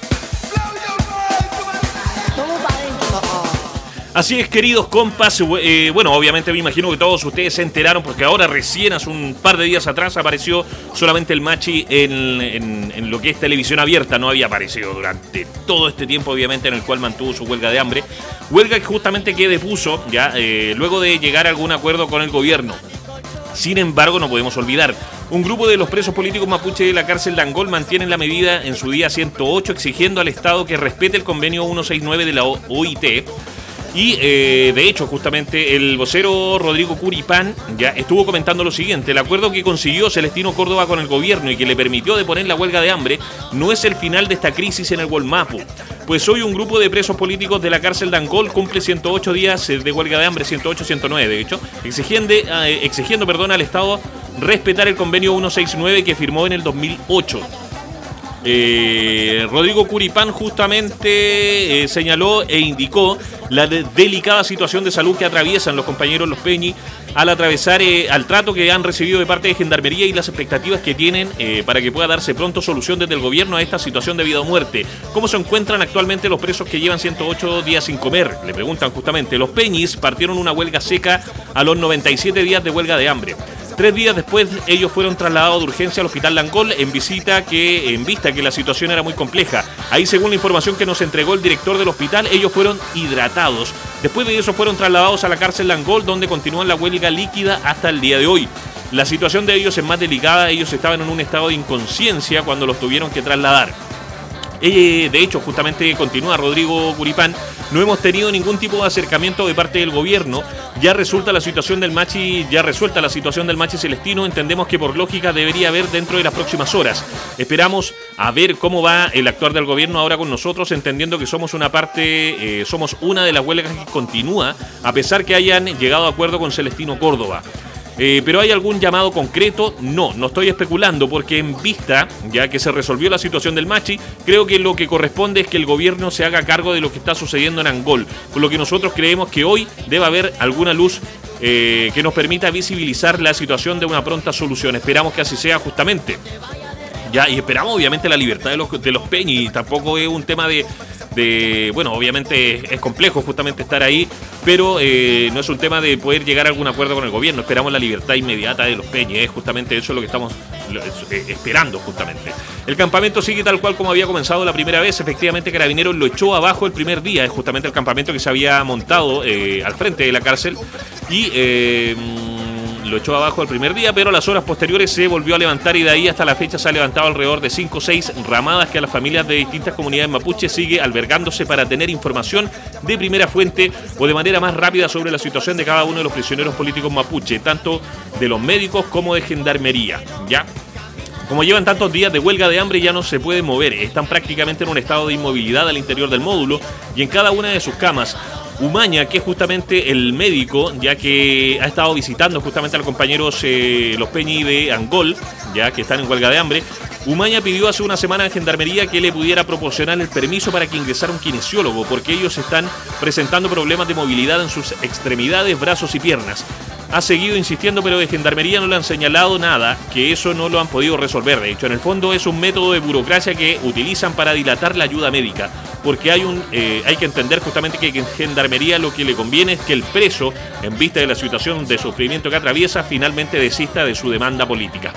S6: Así es, queridos compas, eh, bueno, obviamente me imagino que todos ustedes se enteraron porque ahora recién, hace un par de días atrás, apareció solamente el machi en, en, en lo que es televisión abierta. No había aparecido durante todo este tiempo, obviamente, en el cual mantuvo su huelga de hambre. Huelga que justamente que depuso, ya, eh, luego de llegar a algún acuerdo con el gobierno. Sin embargo, no podemos olvidar, un grupo de los presos políticos mapuche de la cárcel de Angol mantienen la medida en su día ciento ocho, exigiendo al Estado que respete el convenio ciento sesenta y nueve de la O I T. Y eh, de hecho, justamente el vocero Rodrigo Curipán ya estuvo comentando lo siguiente: el acuerdo que consiguió Celestino Córdoba con el gobierno y que le permitió deponer la huelga de hambre no es el final de esta crisis en el Gualmapu, pues hoy un grupo de presos políticos de la cárcel de Angol cumple ciento ocho días de huelga de hambre, ciento ocho, ciento nueve de hecho, exigiendo, eh, exigiendo perdón, al Estado respetar el convenio ciento sesenta y nueve que firmó en el dos mil ocho. Eh, Rodrigo Curipán justamente eh, señaló e indicó la de delicada situación de salud que atraviesan los compañeros Los Peñi al atravesar eh, al trato que han recibido de parte de Gendarmería y las expectativas que tienen eh, para que pueda darse pronto solución desde el gobierno a esta situación de vida o muerte. ¿Cómo se encuentran actualmente los presos que llevan ciento ocho días sin comer? Le preguntan justamente. Los Peñis partieron una huelga seca a los noventa y siete días de huelga de hambre. Tres días después, ellos fueron trasladados de urgencia al hospital de Angol en visita que, en vista que la situación era muy compleja. Ahí, según la información que nos entregó el director del hospital, ellos fueron hidratados. Después de eso fueron trasladados a la cárcel de Angol, donde continúan la huelga líquida hasta el día de hoy. La situación de ellos es más delicada. Ellos estaban en un estado de inconsciencia cuando los tuvieron que trasladar. Eh, de hecho, justamente continúa Rodrigo Curipán, no hemos tenido ningún tipo de acercamiento de parte del gobierno. Ya resulta la situación del machi, ya resuelta la situación del machi Celestino, entendemos que por lógica debería haber dentro de las próximas horas. Esperamos a ver cómo va el actuar del gobierno ahora con nosotros, entendiendo que somos una parte, eh, somos una de las huelgas que continúa, a pesar que hayan llegado a acuerdo con Celestino Córdoba. Eh, ¿Pero hay algún llamado concreto? No, no estoy especulando, porque en vista, ya que se resolvió la situación del machi, creo que lo que corresponde es que el gobierno se haga cargo de lo que está sucediendo en Angol, por lo que nosotros creemos que hoy debe haber alguna luz eh, que nos permita visibilizar la situación de una pronta solución. Esperamos que así sea justamente. Ya, y esperamos obviamente la libertad de los, de los Peñi, tampoco es un tema de... de, bueno, obviamente es complejo justamente estar ahí, pero eh, no es un tema de poder llegar a algún acuerdo con el gobierno. Esperamos la libertad inmediata de los peñes, justamente eso es lo que estamos eh, esperando justamente. El campamento sigue tal cual como había comenzado la primera vez. Efectivamente, Carabineros lo echó abajo el primer día, es justamente el campamento que se había montado eh, al frente de la cárcel y eh, lo echó abajo el primer día, pero a las horas posteriores se volvió a levantar y de ahí hasta la fecha se ha levantado alrededor de cinco o seis ramadas que a las familias de distintas comunidades mapuche sigue albergándose para tener información de primera fuente o de manera más rápida sobre la situación de cada uno de los prisioneros políticos mapuche, tanto de los médicos como de gendarmería, ¿ya? Como llevan tantos días de huelga de hambre ya no se pueden mover, están prácticamente en un estado de inmovilidad al interior del módulo y en cada una de sus camas. Umaña, que es justamente el médico, ya que ha estado visitando justamente a los compañeros eh, los Peñi de Angol, ya que están en huelga de hambre. Umaña pidió hace una semana a Gendarmería que le pudiera proporcionar el permiso para que ingresara un kinesiólogo, porque ellos están presentando problemas de movilidad en sus extremidades, brazos y piernas. Ha seguido insistiendo, pero de Gendarmería no le han señalado nada, que eso no lo han podido resolver. De hecho, en el fondo es un método de burocracia que utilizan para dilatar la ayuda médica, porque hay un eh, hay que entender justamente que en Gendarmería lo que le conviene es que el preso, en vista de la situación de sufrimiento que atraviesa, finalmente desista de su demanda política.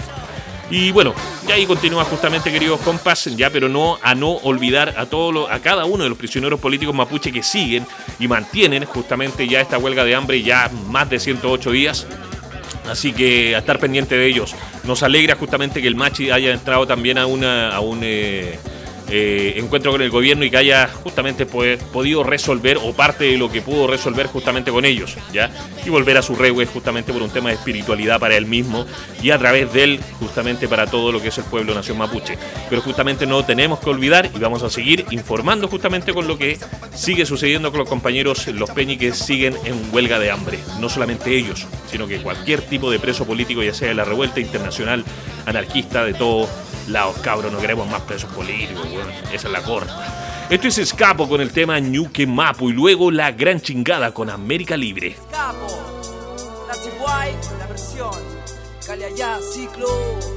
S6: Y bueno, y ahí continúa justamente, queridos compas, ya, pero no a no olvidar a todo lo, a cada uno de los prisioneros políticos mapuche que siguen y mantienen justamente ya esta huelga de hambre ya más de ciento ocho días. Así que a estar pendiente de ellos. Nos alegra justamente que el Machi haya entrado también a una a un eh, eh, encuentro con el gobierno y que haya justamente pues, podido resolver o parte de lo que pudo resolver justamente con ellos, ¿ya? Y volver a su regue justamente por un tema de espiritualidad para él mismo y a través de él justamente para todo lo que es el pueblo nación mapuche. Pero justamente no tenemos que olvidar y vamos a seguir informando justamente con lo que sigue sucediendo con los compañeros los Peñi que siguen en huelga de hambre. No solamente ellos, sino que cualquier tipo de preso político, ya sea de la revuelta internacional, anarquista, de todos lados, cabros, no queremos más presos políticos, bueno, esa es la corta. Esto es Escapo con el tema Ñuque Mapu y luego La Gran Chingada con América Libre.
S4: Escapo, la Chihuay, la versión, Caliayá, Ciclo,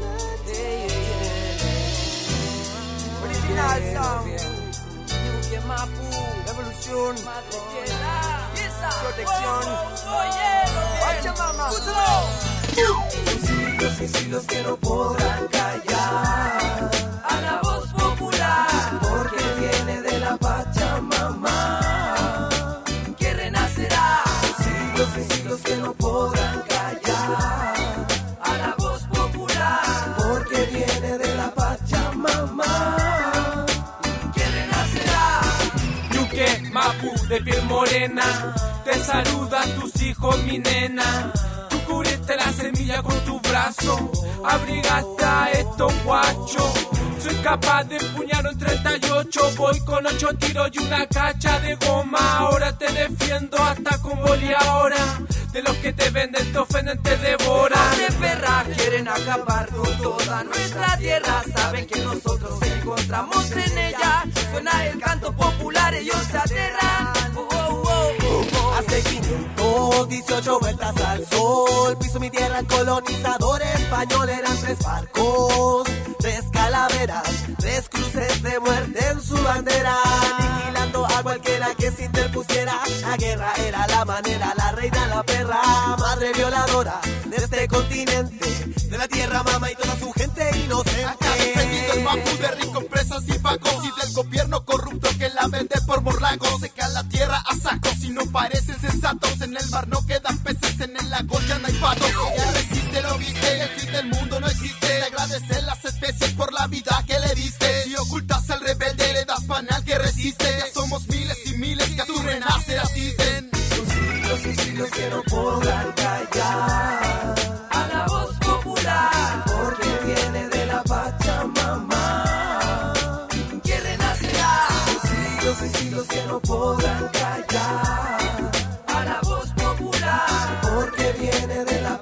S4: hey, hey, hey. Original Sound, Ñuque Mapu, Revolución, Madre Tierra, Protección, oye, mamá, siglos y siglos que no podrán callar a la voz popular, porque viene de la Pachamama que renacerá. Siglos y siglos que no podrán callar a la voz popular, porque viene de la Pachamama que renacerá.
S21: Ñuque Mapu de piel morena, te saludan tus hijos, mi nena. Cubriste la semilla con tu brazo, abrigaste a estos guachos. Soy capaz de empuñar un treinta y ocho, voy con ocho tiros y una cacha de goma. Ahora te defiendo hasta con boli ahora. De los que te venden, te ofenden, te devoran.
S4: De perras quieren acabar con toda nuestra tierra. Saben que nosotros encontramos en ella. Suena el canto popular, ellos se aterran. Oh, oh, oh, oh, oh. Hace quinientos dieciocho vueltas al sol, piso mi tierra, el colonizador español. Eran tres barcos, tres calaveras, tres cruces de muerte en su bandera, aniquilando a cualquiera que se interpusiera. La guerra era la manera, la reina, la perra, madre violadora de este continente, de la tierra mama y toda su gente inocente.
S12: Acá defendido el Mapu de ricos presos y pagos y del gobierno corrupto que la vende por morlacos. Seca la tierra a sacos y no parecen sensatos. En el mar no quedan peces, en el lago ya no hay patos. Ya resiste, lo viste, el fin del mundo no existe. Le agradecer las especies por la vida que le diste. Si ocultas al rebelde, le das pan al que resiste. Ya somos miles y miles que a tu renacer asisten.
S4: Siglos y siglos que no podrán callar a la voz popular, porque viene de la Pachamama que renacerá. Siglos y siglos que no podrán callar a la voz popular, porque viene de la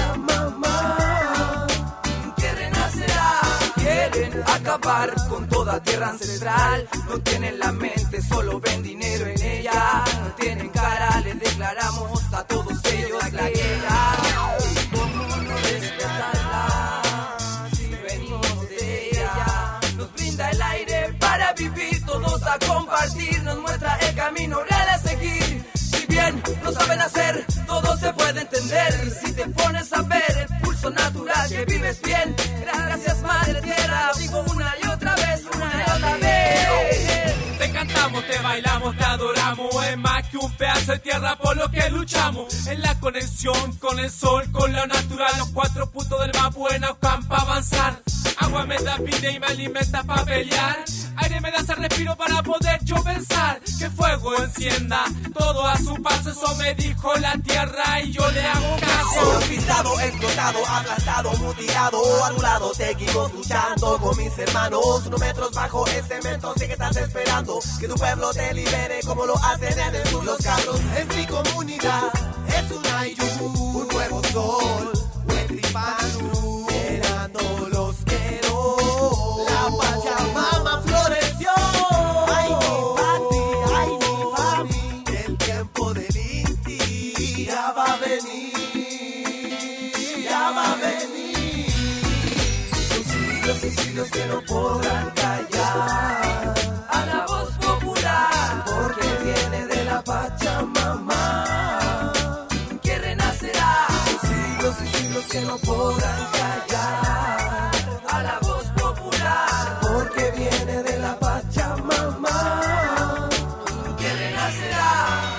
S4: Pachamama que renacerá. Quieren acabar con toda tierra ancestral, no tienen la mente, solo ven dinero en ella. No tienen cara, les declaramos a todos ellos la guerra. ¿Cómo no respetarla si venimos de ella? Nos brinda el aire para vivir todos
S5: a compartir, nos muestra el camino real a seguir. Si bien no saben hacer, todo se puede entender. Y si te pones a ver el pulso natural que vives bien, gracias madre tierra, lo digo una y otra vez, una y otra vez.
S21: Te cantamos, te bailamos, te adoramos, es más que un pedazo de tierra por lo que luchamos. En la conexión con el sol, con lo natural, los cuatro puntos del Mapu en Aucán pa' avanzar. Agua me da vida y me alimenta pa' pelear. Aire me da ese respiro para poder yo pensar. Que fuego encienda todo a su paso, eso me dijo la tierra y yo le hago caso.
S5: Pisado, explotado, aplastado, mutilado, anulado, seguimos luchando con mis hermanos. Unos metros bajo el cemento, sé que estás esperando que tu pueblo te libere como lo hacen en el sur los cabros. Es mi comunidad, es un ayú, un nuevo sol, Huetripanu, llenando los queros. La Pachamama floreció. Ay, mi papi, ay, mi papi, el tiempo del Inti ya va a venir, ya va a venir. Son siglos y siglos que no podrán callar a la voz popular, porque viene de la Pachamama que renacerá. Son siglos y siglos que no podrán callar a la voz popular, porque viene de la Pachamama que renacerá.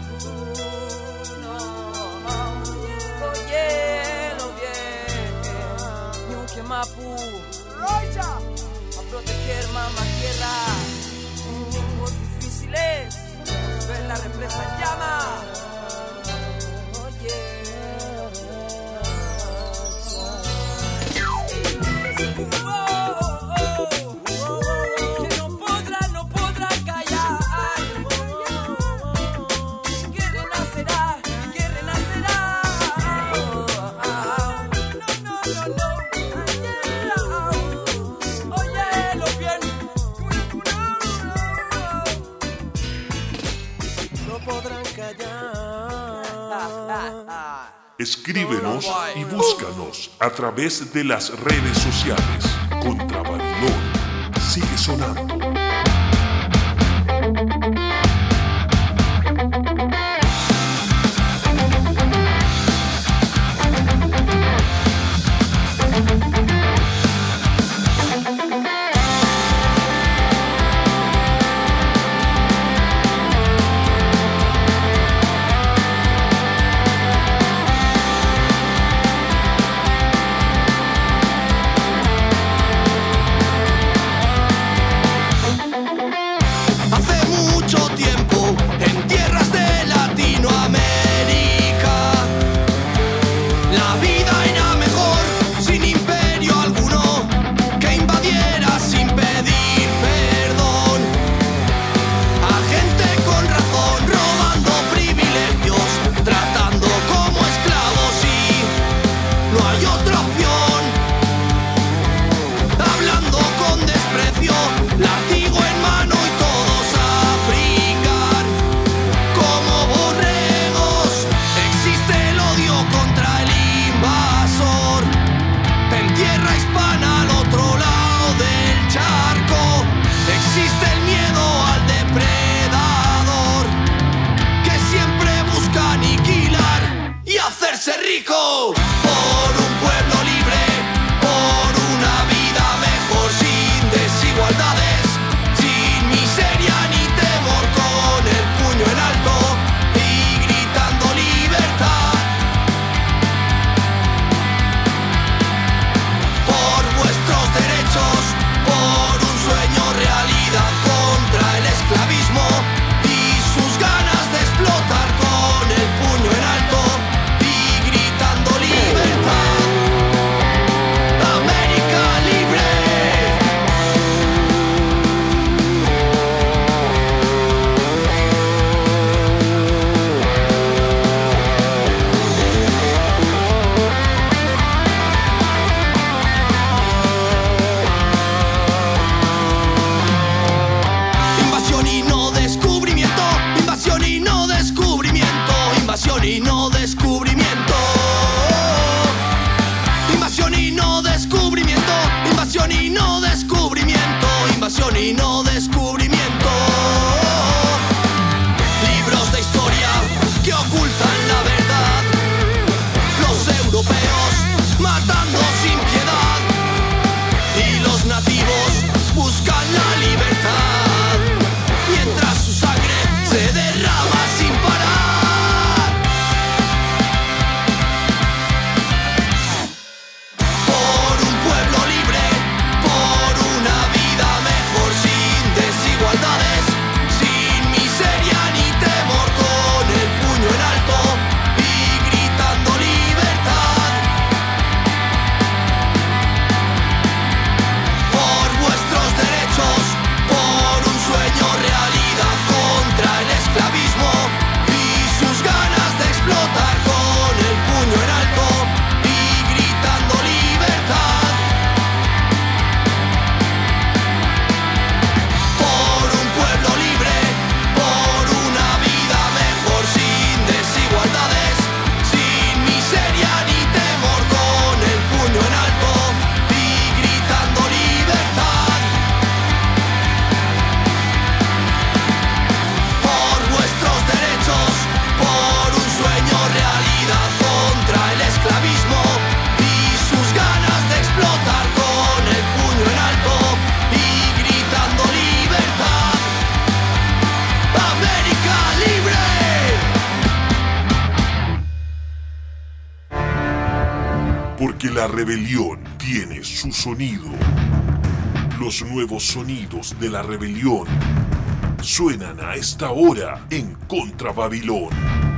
S5: Oye, lo bien, Ñuque Mapu, a proteger mamá tierra. Tiempos difíciles, ver la represa en llama. Oye. Que no podrá, no podrá callar. Que renacerá, que renacerá. No, no, no, no. Oye, lo bien. No podrán callar.
S2: Escríbenos y búscanos a través de las redes sociales. Contra Babilón sigue sonando. La rebelión tiene su sonido. Los nuevos sonidos de la rebelión suenan a esta hora en Contra Babilón.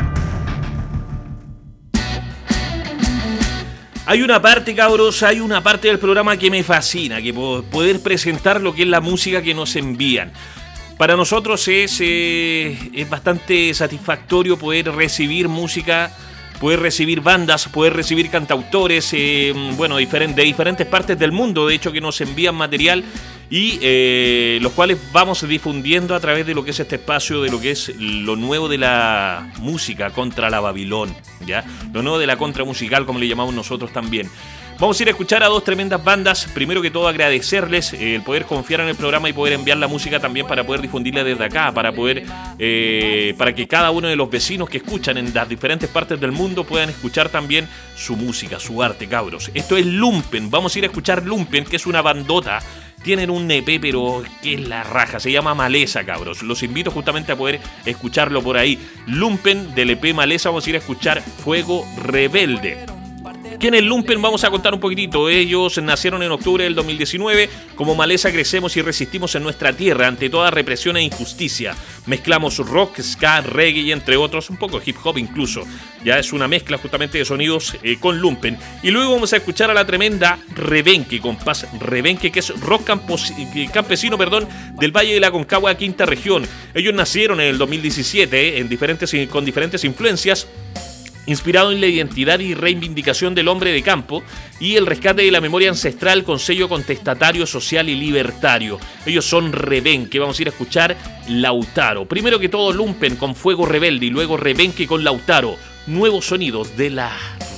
S6: Hay una parte, cabros, hay una parte del programa que me fascina, que poder presentar lo que es la música que nos envían. Para nosotros es, eh, es bastante satisfactorio poder recibir música, poder recibir bandas, poder recibir cantautores, eh, bueno, diferente, de diferentes partes del mundo, de hecho, que nos envían material y eh, los cuales vamos difundiendo a través de lo que es este espacio, de lo que es lo nuevo de la música contra la Babilón, ¿ya? Lo nuevo de la contra musical, como le llamamos nosotros también. Vamos a ir a escuchar a dos tremendas bandas. Primero que todo, agradecerles eh, el poder confiar en el programa y poder enviar la música también para poder difundirla desde acá, para poder eh, para que cada uno de los vecinos que escuchan en las diferentes partes del mundo puedan escuchar también su música, su arte, cabros. Esto es Lumpen. Vamos a ir a escuchar Lumpen, que es una bandota. Tienen un E P, pero que es la raja. Se llama Maleza, cabros. Los invito justamente a poder escucharlo por ahí. Lumpen, del E P Maleza. Vamos a ir a escuchar Fuego Rebelde. ¿Quién es Lumpen? Vamos a contar un poquitito. Ellos nacieron en octubre del dos mil diecinueve. Como Maleza crecemos y resistimos en nuestra tierra ante toda represión e injusticia. Mezclamos rock, ska, reggae y entre otros, un poco hip hop incluso. Ya es una mezcla justamente de sonidos eh, con Lumpen. Y luego vamos a escuchar a la tremenda Rebenque, compás Rebenque, que es rock campos, campesino perdón, del Valle de la Concagua, quinta región. Ellos nacieron en el dos mil diecisiete eh, en diferentes, con diferentes influencias, inspirado en la identidad y reivindicación del hombre de campo y el rescate de la memoria ancestral con sello contestatario, social y libertario. Ellos son Rebenque. Vamos a ir a escuchar Lautaro. Primero que todo, Lumpen con Fuego Rebelde y luego Rebenque con Lautaro. Nuevos sonidos de la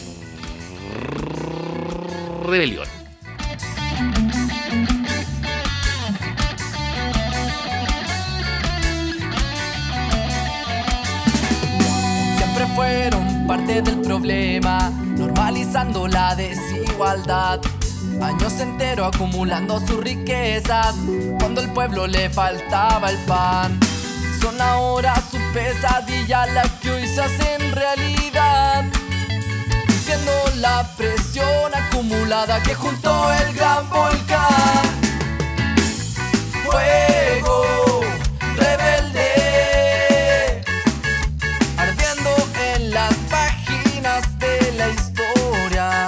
S6: rebelión.
S1: Fueron parte del problema, normalizando la desigualdad. Años enteros acumulando sus riquezas, cuando al pueblo le faltaba el pan. Son ahora su pesadilla las que hoy se hacen realidad. Sintiendo la presión acumulada que juntó el gran volcán. Fuego rebelde, las páginas de la historia.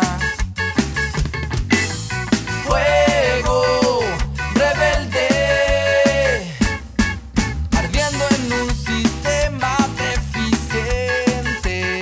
S1: Fuego rebelde, ardiendo en un sistema deficiente.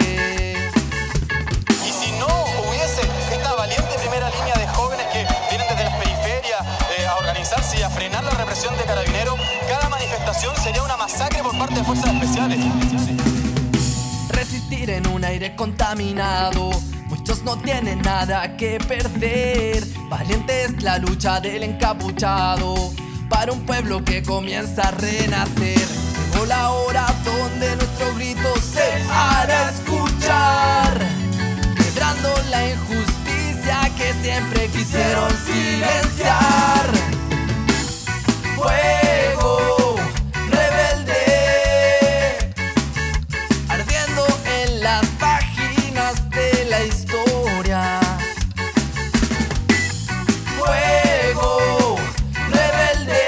S22: Y si no hubiese esta valiente primera línea de jóvenes que vienen desde las periferias eh, a organizarse y a frenar la represión de Carabineros, cada manifestación sería una masacre por parte de fuerzas especiales.
S1: Resistir en un aire contaminado, muchos no tienen nada que perder. Valiente es la lucha del encapuchado para un pueblo que comienza a renacer. Llegó la hora donde nuestro grito se hará escuchar, quebrando la injusticia que siempre quisieron silenciar. Fuego rebelde, las páginas de la historia. Fuego rebelde,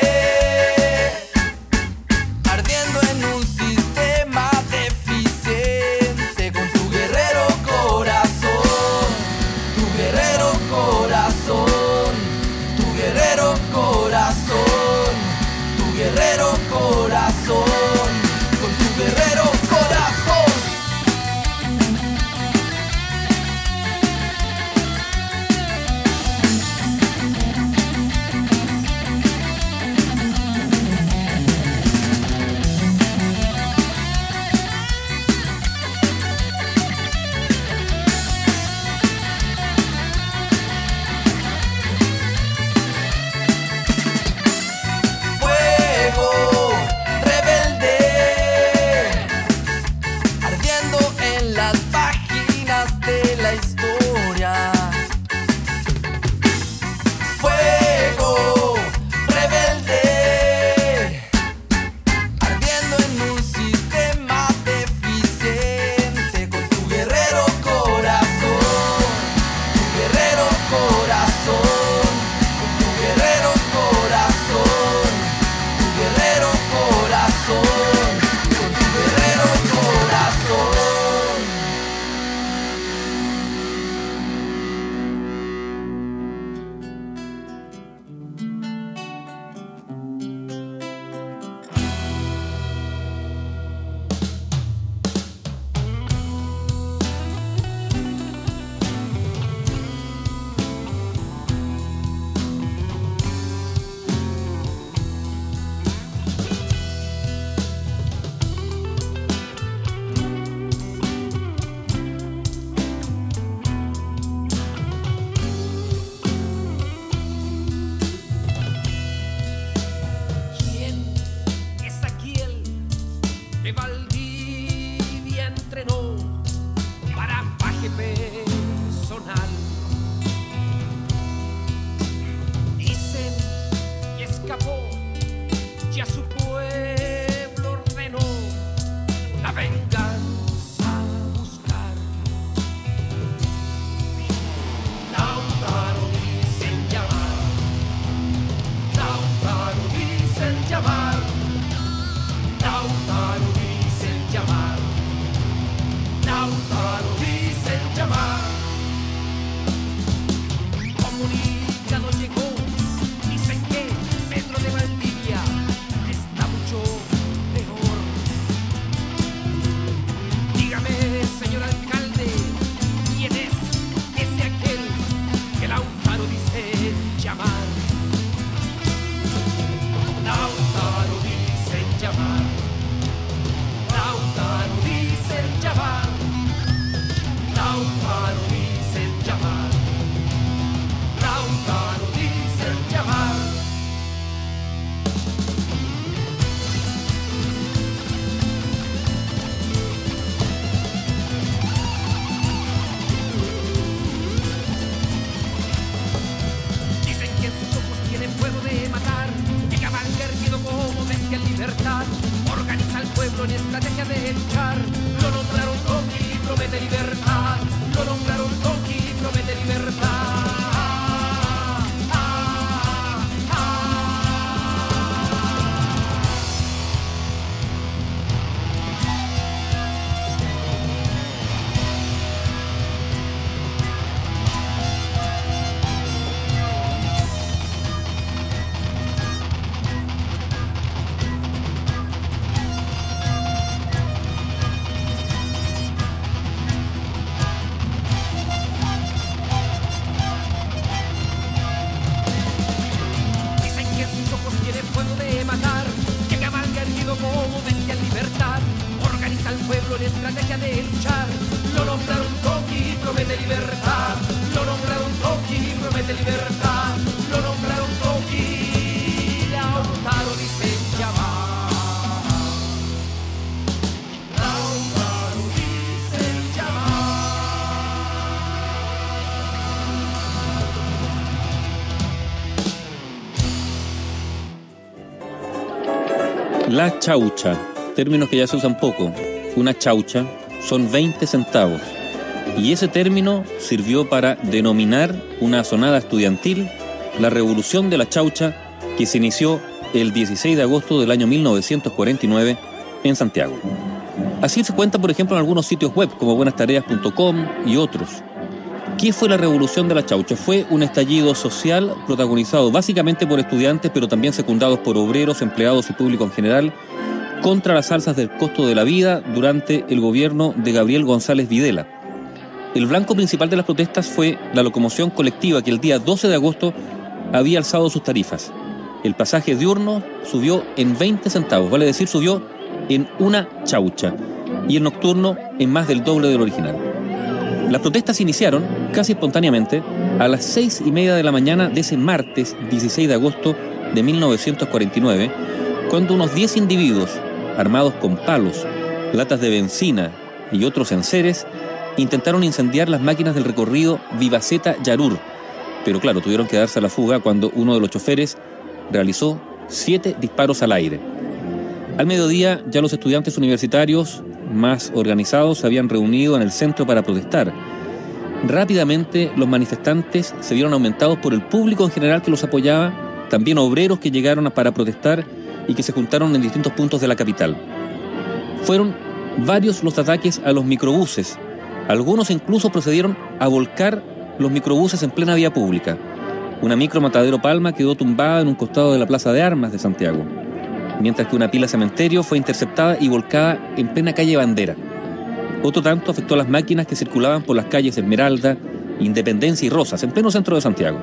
S1: ardiendo en un sistema deficiente. Con tu guerrero corazón, tu guerrero corazón, tu guerrero corazón.
S5: y a su pueblo ordenó la venganza buscar. Lautaro dicen llamar, Lautaro dicen llamar, Lautaro dicen llamar, Lautaro dicen llamar. Comunicado llegó, dicen que Pedro de Valdivia está mucho peor. Dígame, señor alcalde, ¿quién es ese aquel que Lautaro dice llamar? Lautaro dicen llamar, Lautaro dicen llamar, Lautaro dicen llamar, Lautaro dicen llamar. Dicen que en sus ojos tiene fuego de matar, que cabalga erguido como bestia en libertad, organiza al pueblo en estrategia de luchar. Lo nombraron Toki y promete libertad, lo nombraron Toki y promete libertad. Dicen que en sus ojos tiene fuego de matar, que cabalga erguido como bestia en libertad, organiza al pueblo en estrategia de luchar. Lo nombraron Toki y promete libertad, lo nombraron Toki y promete libertad, lo nombraron Toki. Lautaro dicen llamar, Lautaro dicen
S6: La chaucha, términos que ya se usan poco. Una chaucha son veinte centavos. Y ese término sirvió para denominar una asonada estudiantil, la Revolución de la Chaucha, que se inició el dieciséis de agosto del año mil novecientos cuarenta y nueve en Santiago. Así se cuenta, por ejemplo, en algunos sitios web como buenas tareas punto com y otros. ¿Qué fue la Revolución de la Chaucha? Fue un estallido social protagonizado básicamente por estudiantes, pero también secundados por obreros, empleados y público en general, contra las alzas del costo de la vida durante el gobierno de Gabriel González Videla. El blanco principal de las protestas fue la locomoción colectiva que el día doce de agosto había alzado sus tarifas. El pasaje diurno subió en veinte centavos, vale decir, subió en una chaucha, y el nocturno en más del doble del original. Las protestas iniciaron casi espontáneamente a las seis y media de la mañana de ese martes dieciséis de agosto de mil novecientos cuarenta y nueve, cuando unos diez individuos, armados con palos, latas de benzina y otros enseres, intentaron incendiar las máquinas del recorrido Vivaceta-Yarur, pero claro, tuvieron que darse a la fuga cuando uno de los choferes realizó siete disparos al aire. Al mediodía, ya los estudiantes universitarios más organizados se habían reunido en el centro para protestar. Rápidamente, los manifestantes se vieron aumentados por el público en general que los apoyaba, también obreros que llegaron para protestar y que se juntaron en distintos puntos de la capital. Fueron varios los ataques a los microbuses. Algunos incluso procedieron a volcar los microbuses en plena vía pública. Una micro Matadero Palma quedó tumbada en un costado de la Plaza de Armas de Santiago, mientras que una pila cementerio fue interceptada y volcada en plena calle Bandera. Otro tanto afectó a las máquinas que circulaban por las calles Esmeralda, Independencia y Rosas, en pleno centro de Santiago.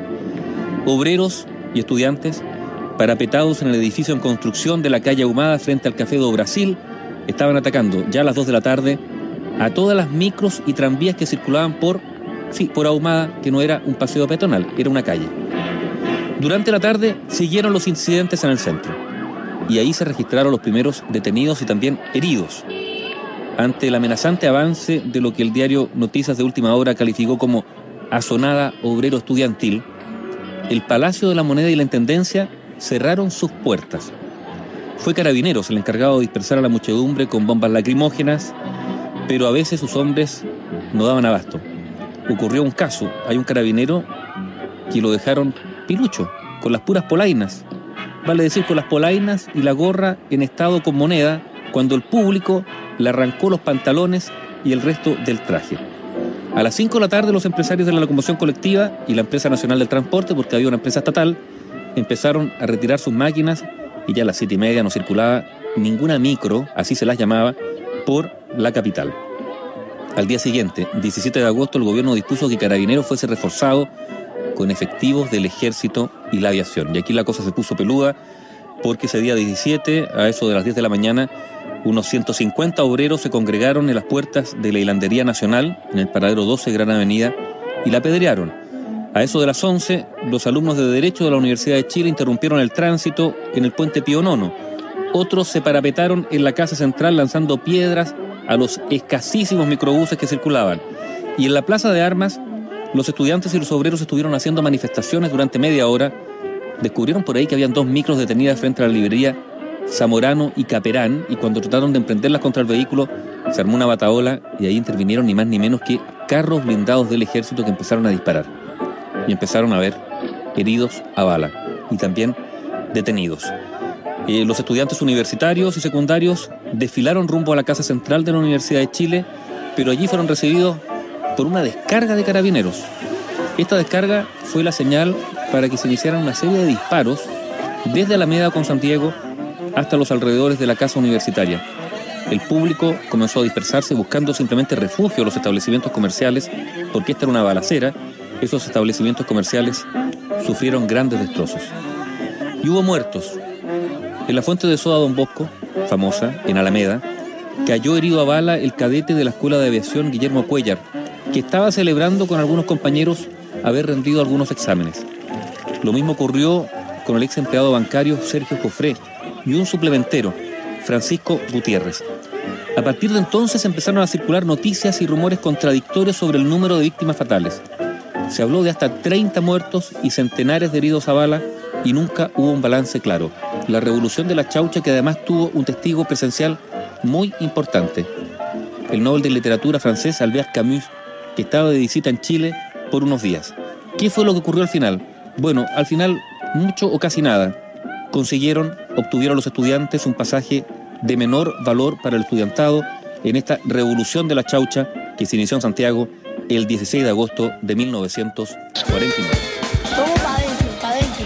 S6: Obreros y estudiantes, parapetados en el edificio en construcción de la calle Ahumada frente al Café do Brasil, estaban atacando ya a las dos de la tarde a todas las micros y tranvías que circulaban por, sí, por Ahumada, que no era un paseo peatonal, era una calle. Durante la tarde siguieron los incidentes en el centro, y ahí se registraron los primeros detenidos y también heridos. Ante el amenazante avance de lo que el diario Noticias de Última Hora calificó como asonada obrero estudiantil, el Palacio de la Moneda y la Intendencia cerraron sus puertas.
S3: Fue Carabineros el encargado de dispersar a la muchedumbre con bombas lacrimógenas, pero a veces sus hombres no daban abasto. Ocurrió un caso, hay un carabinero que lo dejaron pilucho, con las puras polainas, vale decir con las polainas y la gorra en estado con moneda, cuando el público le arrancó los pantalones y el resto del traje. A las cinco de la tarde los empresarios de la locomoción colectiva y la empresa nacional del transporte, porque había una empresa estatal, empezaron a retirar sus máquinas y ya a las siete y media no circulaba ninguna micro, así se las llamaba, por la capital. Al día siguiente, diecisiete de agosto, el gobierno dispuso que Carabineros fuese reforzado con efectivos del ejército y la aviación. Y aquí la cosa se puso peluda porque ese día diecisiete, a eso de las diez de la mañana, unos ciento cincuenta obreros se congregaron en las puertas de la Hilandería Nacional, en el paradero doce, Gran Avenida, y la apedrearon. A eso de las once, los alumnos de Derecho de la Universidad de Chile interrumpieron el tránsito en el puente Pío Nono. Otros se parapetaron en la Casa Central lanzando piedras a los escasísimos microbuses que circulaban. Y en la Plaza de Armas, los estudiantes y los obreros estuvieron haciendo manifestaciones durante media hora. Descubrieron por ahí que habían dos micros detenidas frente a la librería Zamorano y Caperán, y cuando trataron de emprenderlas contra el vehículo, se armó una batahola y ahí intervinieron ni más ni menos que carros blindados del ejército que empezaron a disparar. Y empezaron a haber heridos a bala y también detenidos. Eh, los estudiantes universitarios y secundarios desfilaron rumbo a la Casa Central de la Universidad de Chile, pero allí fueron recibidos por una descarga de carabineros. Esta descarga fue la señal para que se iniciaran una serie de disparos desde Alameda con Santiago hasta los alrededores de la casa universitaria. El público comenzó a dispersarse buscando simplemente refugio en los establecimientos comerciales, porque esta era una balacera. Esos establecimientos comerciales sufrieron grandes destrozos. Y hubo muertos. En la fuente de soda Don Bosco, famosa, en Alameda, cayó herido a bala el cadete de la Escuela de Aviación Guillermo Cuellar, que estaba celebrando con algunos compañeros haber rendido algunos exámenes. Lo mismo ocurrió con el ex empleado bancario Sergio Cofré y un suplementero, Francisco Gutiérrez. A partir de entonces empezaron a circular noticias y rumores contradictorios sobre el número de víctimas fatales. Se habló de hasta treinta muertos y centenares de heridos a bala, y nunca hubo un balance claro. La revolución de la Chaucha, que además tuvo un testigo presencial muy importante, el Nobel de Literatura francés Albert Camus, que estaba de visita en Chile por unos días. ¿Qué fue lo que ocurrió al final? Bueno, al final mucho o casi nada. Consiguieron, obtuvieron los estudiantes un pasaje de menor valor para el estudiantado en esta revolución de la Chaucha que se inició en Santiago el dieciséis de agosto de mil novecientos cuarenta y nueve.
S20: ¿Cómo pa' dentro? Pa' dentro.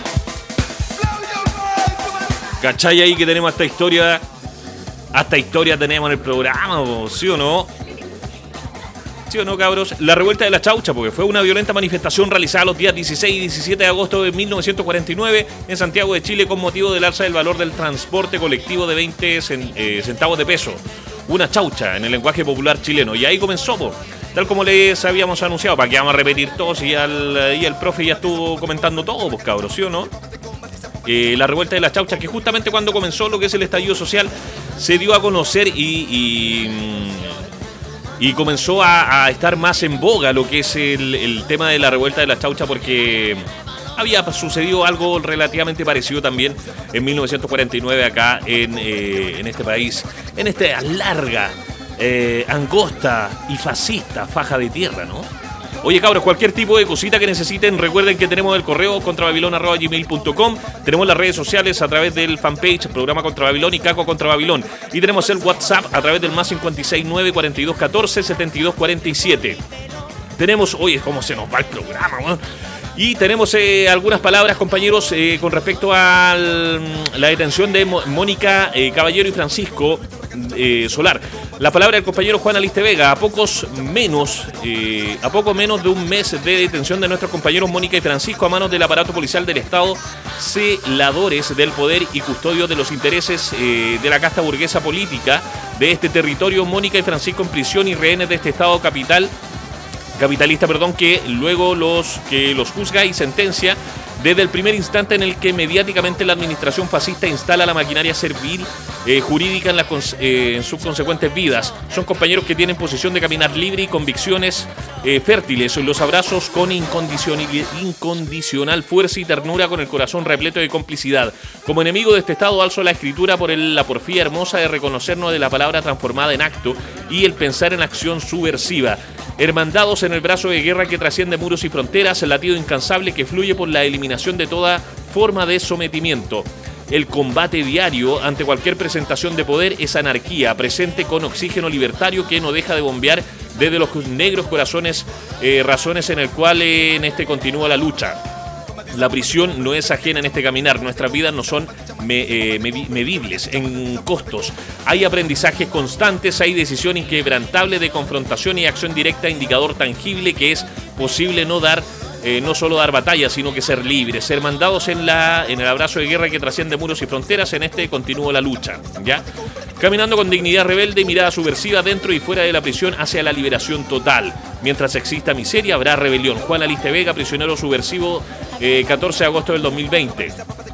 S6: ¿Cachai ahí que tenemos esta historia? Hasta historia tenemos en el programa, ¿sí o no? ¿Sí o no, cabros? La revuelta de la Chaucha, porque fue una violenta manifestación realizada los días dieciséis y diecisiete de agosto de mil novecientos cuarenta y nueve en Santiago de Chile con motivo del alza del valor del transporte colectivo de veinte centavos de peso. Una chaucha en el lenguaje popular chileno. Y ahí comenzó, po, tal como les habíamos anunciado. ¿Para que vamos a repetir todos? Y el, y el profe ya estuvo comentando todo, pues, cabros, ¿sí o no? Eh, la revuelta de la Chaucha, que justamente cuando comenzó lo que es el estallido social, se dio a conocer y... y Y comenzó a, a estar más en boga lo que es el, el tema de la revuelta de la Chaucha, porque había sucedido algo relativamente parecido también en mil novecientos cuarenta y nueve acá en, eh, en este país, en esta larga, eh, angosta y fascista faja de tierra, ¿no? Oye, cabros, cualquier tipo de cosita que necesiten, recuerden que tenemos el correo contrababilón arroba gmail punto com, tenemos las redes sociales a través del fanpage Programa Contra Babilón y Caco Contra Babilón, y tenemos el WhatsApp a través del más cincuenta y seis nueve, cuarenta y dos catorce, setenta y dos cuarenta y siete. Tenemos, oye, cómo se nos va el programa, ¿no? Y tenemos eh, algunas palabras, compañeros, eh, con respecto a la detención de Mónica eh, Caballero y Francisco eh, Solar. La palabra del compañero Juan Aliste Vega. A pocos menos, eh, a poco menos de un mes de detención de nuestros compañeros Mónica y Francisco a manos del aparato policial del Estado, celadores del poder y custodios de los intereses eh, de la casta burguesa política de este territorio, Mónica y Francisco en prisión y rehenes de este Estado capital capitalista, perdón, que luego los que los juzga y sentencia desde el primer instante en el que mediáticamente la administración fascista instala la maquinaria servil eh, jurídica en, la, eh, en sus consecuentes vidas. Son compañeros que tienen posición de caminar libre y convicciones eh, fértiles, los abrazos con incondicional, incondicional fuerza y ternura, con el corazón repleto de complicidad. Como enemigo de este estado alzo la escritura por el, la porfía hermosa de reconocernos de la palabra transformada en acto y el pensar en acción subversiva. Hermandados en el brazo de guerra que trasciende muros y fronteras, el latido incansable que fluye por la eliminación de toda forma de sometimiento. El combate diario ante cualquier presentación de poder es anarquía, presente con oxígeno libertario que no deja de bombear desde los negros corazones, eh, razones en el cual eh, en este continúa la lucha. La prisión no es ajena en este caminar, nuestras vidas no son me, eh, medibles en costos. Hay aprendizajes constantes, hay decisión inquebrantable de confrontación y acción directa, indicador tangible que es posible no dar Eh, no solo dar batalla, sino que ser libres, ser mandados en, la, en el abrazo de guerra que trasciende muros y fronteras. En este continúa la lucha, ¿ya? Caminando con dignidad rebelde y mirada subversiva dentro y fuera de la prisión hacia la liberación total. Mientras exista miseria, habrá rebelión. Juan Aliste Vega, prisionero subversivo, eh, catorce de agosto del dos mil veinte.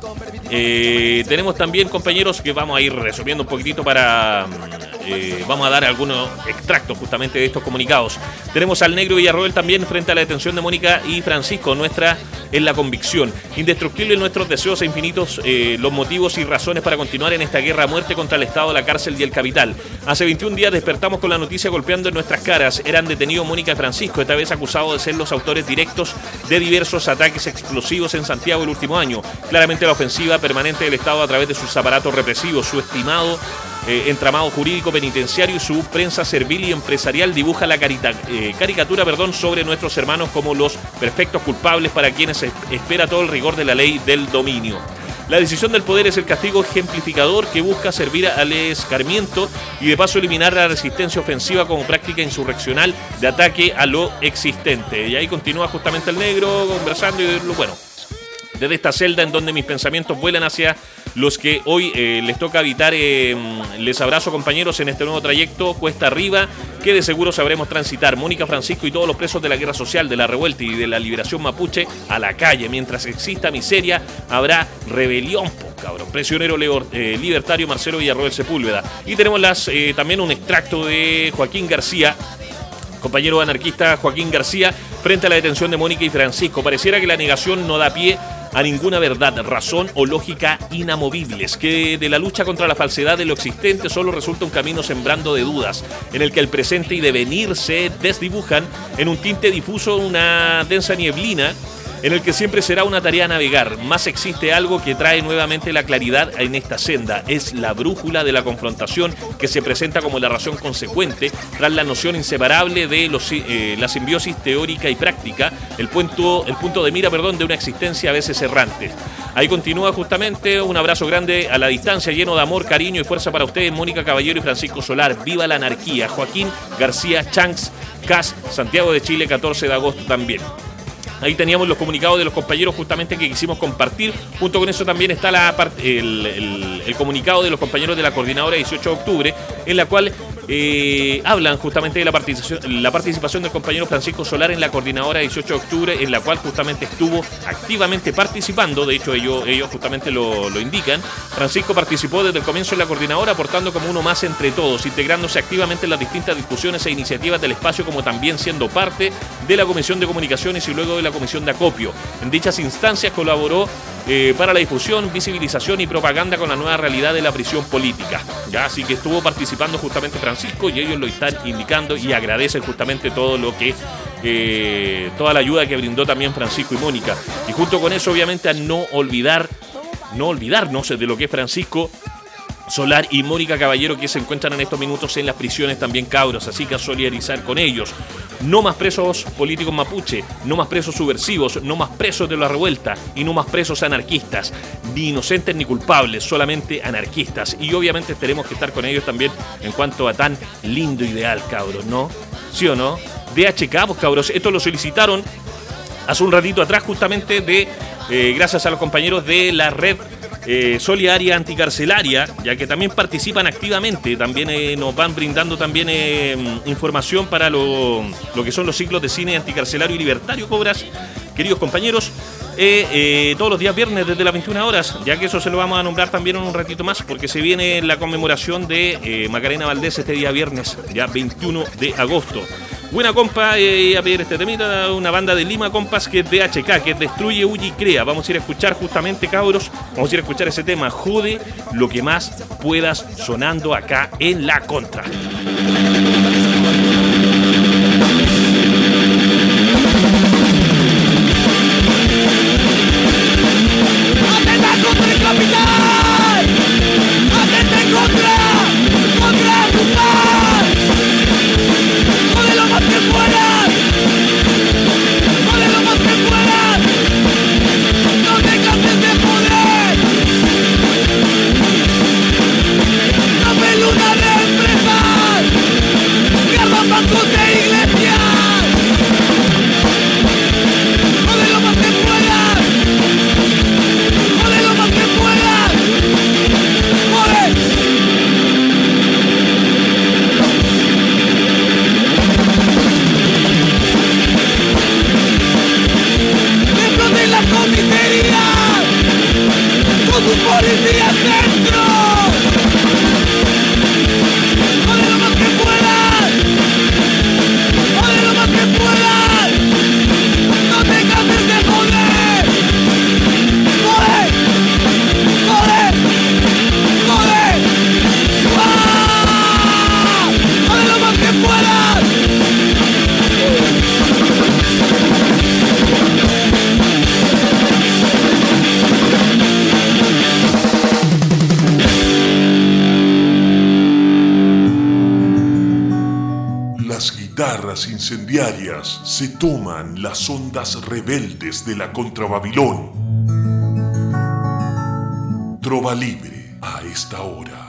S6: Eh, tenemos también, compañeros, que vamos a ir resumiendo un poquitito para... Eh, vamos a dar algunos extractos justamente de estos comunicados. Tenemos al negro Villarroel también frente a la detención de Mónica y Francisco. Nuestra es la convicción. Indestructible nuestros deseos e infinitos eh, los motivos y razones para continuar en esta guerra a muerte contra el Estado, la cárcel y el capital. Hace veintiún días despertamos con la noticia golpeando en nuestras caras. Eran detenidos Mónica y Francisco, esta vez acusados de ser los autores directos de diversos ataques explosivos en Santiago el último año. Claramente la ofensiva permanente del Estado a través de sus aparatos represivos, su estimado Eh, entramado jurídico penitenciario y su prensa servil y empresarial dibuja la carita, eh, caricatura perdón, sobre nuestros hermanos como los perfectos culpables para quienes es, espera todo el rigor de la ley del dominio. La decisión del poder es el castigo ejemplificador que busca servir al escarmiento y de paso eliminar la resistencia ofensiva como práctica insurreccional de ataque a lo existente. Y ahí continúa justamente el negro conversando y bueno, desde esta celda en donde mis pensamientos vuelan hacia los que hoy eh, les toca habitar. Eh, les abrazo, compañeros, en este nuevo trayecto cuesta arriba que de seguro sabremos transitar. Mónica, Francisco y todos los presos de la guerra social, de la revuelta y de la liberación mapuche a la calle. Mientras exista miseria, habrá rebelión, po, cabrón. Prisionero leor, eh, libertario Marcelo Villarroel Sepúlveda. Y tenemos las eh, también un extracto de Joaquín García, compañero anarquista Joaquín García, frente a la detención de Mónica y Francisco. Pareciera que la negación no da pie a ninguna verdad, razón o lógica inamovibles, que de la lucha contra la falsedad de lo existente solo resulta un camino sembrando de dudas, en el que el presente y devenir se desdibujan en un tinte difuso, una densa nieblina, en el que siempre será una tarea navegar. Más existe algo que trae nuevamente la claridad en esta senda. Es la brújula de la confrontación que se presenta como la razón consecuente tras la noción inseparable de los, eh, la simbiosis teórica y práctica, el punto, el punto de mira perdón, de una existencia a veces errante. Ahí continúa justamente un abrazo grande a la distancia, lleno de amor, cariño y fuerza para ustedes, Mónica Caballero y Francisco Solar. Viva la anarquía. Joaquín García Chanks, C A S, Santiago de Chile, catorce de agosto también. Ahí teníamos los comunicados de los compañeros justamente que quisimos compartir. Junto con eso también está la el, el, el comunicado de los compañeros de la Coordinadora dieciocho de octubre, en la cual eh, hablan justamente de la participación, la participación del compañero Francisco Solar en la Coordinadora dieciocho de octubre, en la cual justamente estuvo activamente participando. De hecho, ellos, ellos justamente lo, lo indican. Francisco participó desde el comienzo en la Coordinadora, aportando como uno más entre todos, integrándose activamente en las distintas discusiones e iniciativas del espacio, como también siendo parte de la Comisión de Comunicaciones y luego de la Comisión de Acopio. En dichas instancias colaboró eh, para la difusión, visibilización y propaganda con la nueva realidad de la prisión política. Ya, así que estuvo participando justamente Francisco y ellos lo están indicando y agradecen justamente todo lo que eh, toda la ayuda que brindó también Francisco y Mónica. Y junto con eso, obviamente, a no olvidar, no olvidarnos de lo que es Francisco Solar y Mónica Caballero, que se encuentran en estos minutos en las prisiones también, cabros, así que a solidarizar con ellos. No más presos políticos mapuche, no más presos subversivos, no más presos de la revuelta y no más presos anarquistas, ni inocentes ni culpables, solamente anarquistas. Y obviamente tenemos que estar con ellos también en cuanto a tan lindo ideal, cabros, ¿no? ¿Sí o no? D H K, pues, cabros, esto lo solicitaron hace un ratito atrás justamente de, eh, gracias a los compañeros de la red Eh, solidaria anticarcelaria, ya que también participan activamente, también eh, nos van brindando también eh, información para lo, lo que son los ciclos de cine anticarcelario y libertario, cobras, queridos compañeros, eh, eh, todos los días viernes desde las veintiuna horas, ya que eso se lo vamos a nombrar también en un ratito más, porque se viene la conmemoración de eh, Macarena Valdés este día viernes, ya veintiuno de agosto. Buena compa, eh, a pedir este temita, una banda de Lima, compas, que es D H K, que es Destruye, Huye y Crea. Vamos a ir a escuchar justamente, cabros, vamos a ir a escuchar ese tema, Jode lo que más puedas, sonando acá en La Contra.
S4: ¡Atenta contra el capital! ¡Atenta contra! ¡Contra tu paz! ¡Jode lo más que puedas! ¡Jode lo más que puedas! ¡No te canses de joder! ¡Dame luna de empresas! ¡Garba bancos de iglesias! ¡Jode lo más que puedas! ¡Jode lo más que puedas! ¡Jode! ¡Exploten las comisarías! ¡Con sus policías dentro! ¡Jode lo más que puedas! ¡Jode lo más que puedas! ¡No te canses de joder! ¡Jode! ¡Jode! ¡Jode! ¡Ah! ¡Jode lo más que puedas!
S2: Las guitarras incendiarias se toman las ondas rebeldes de la Contrababilón. Trova libre a esta hora.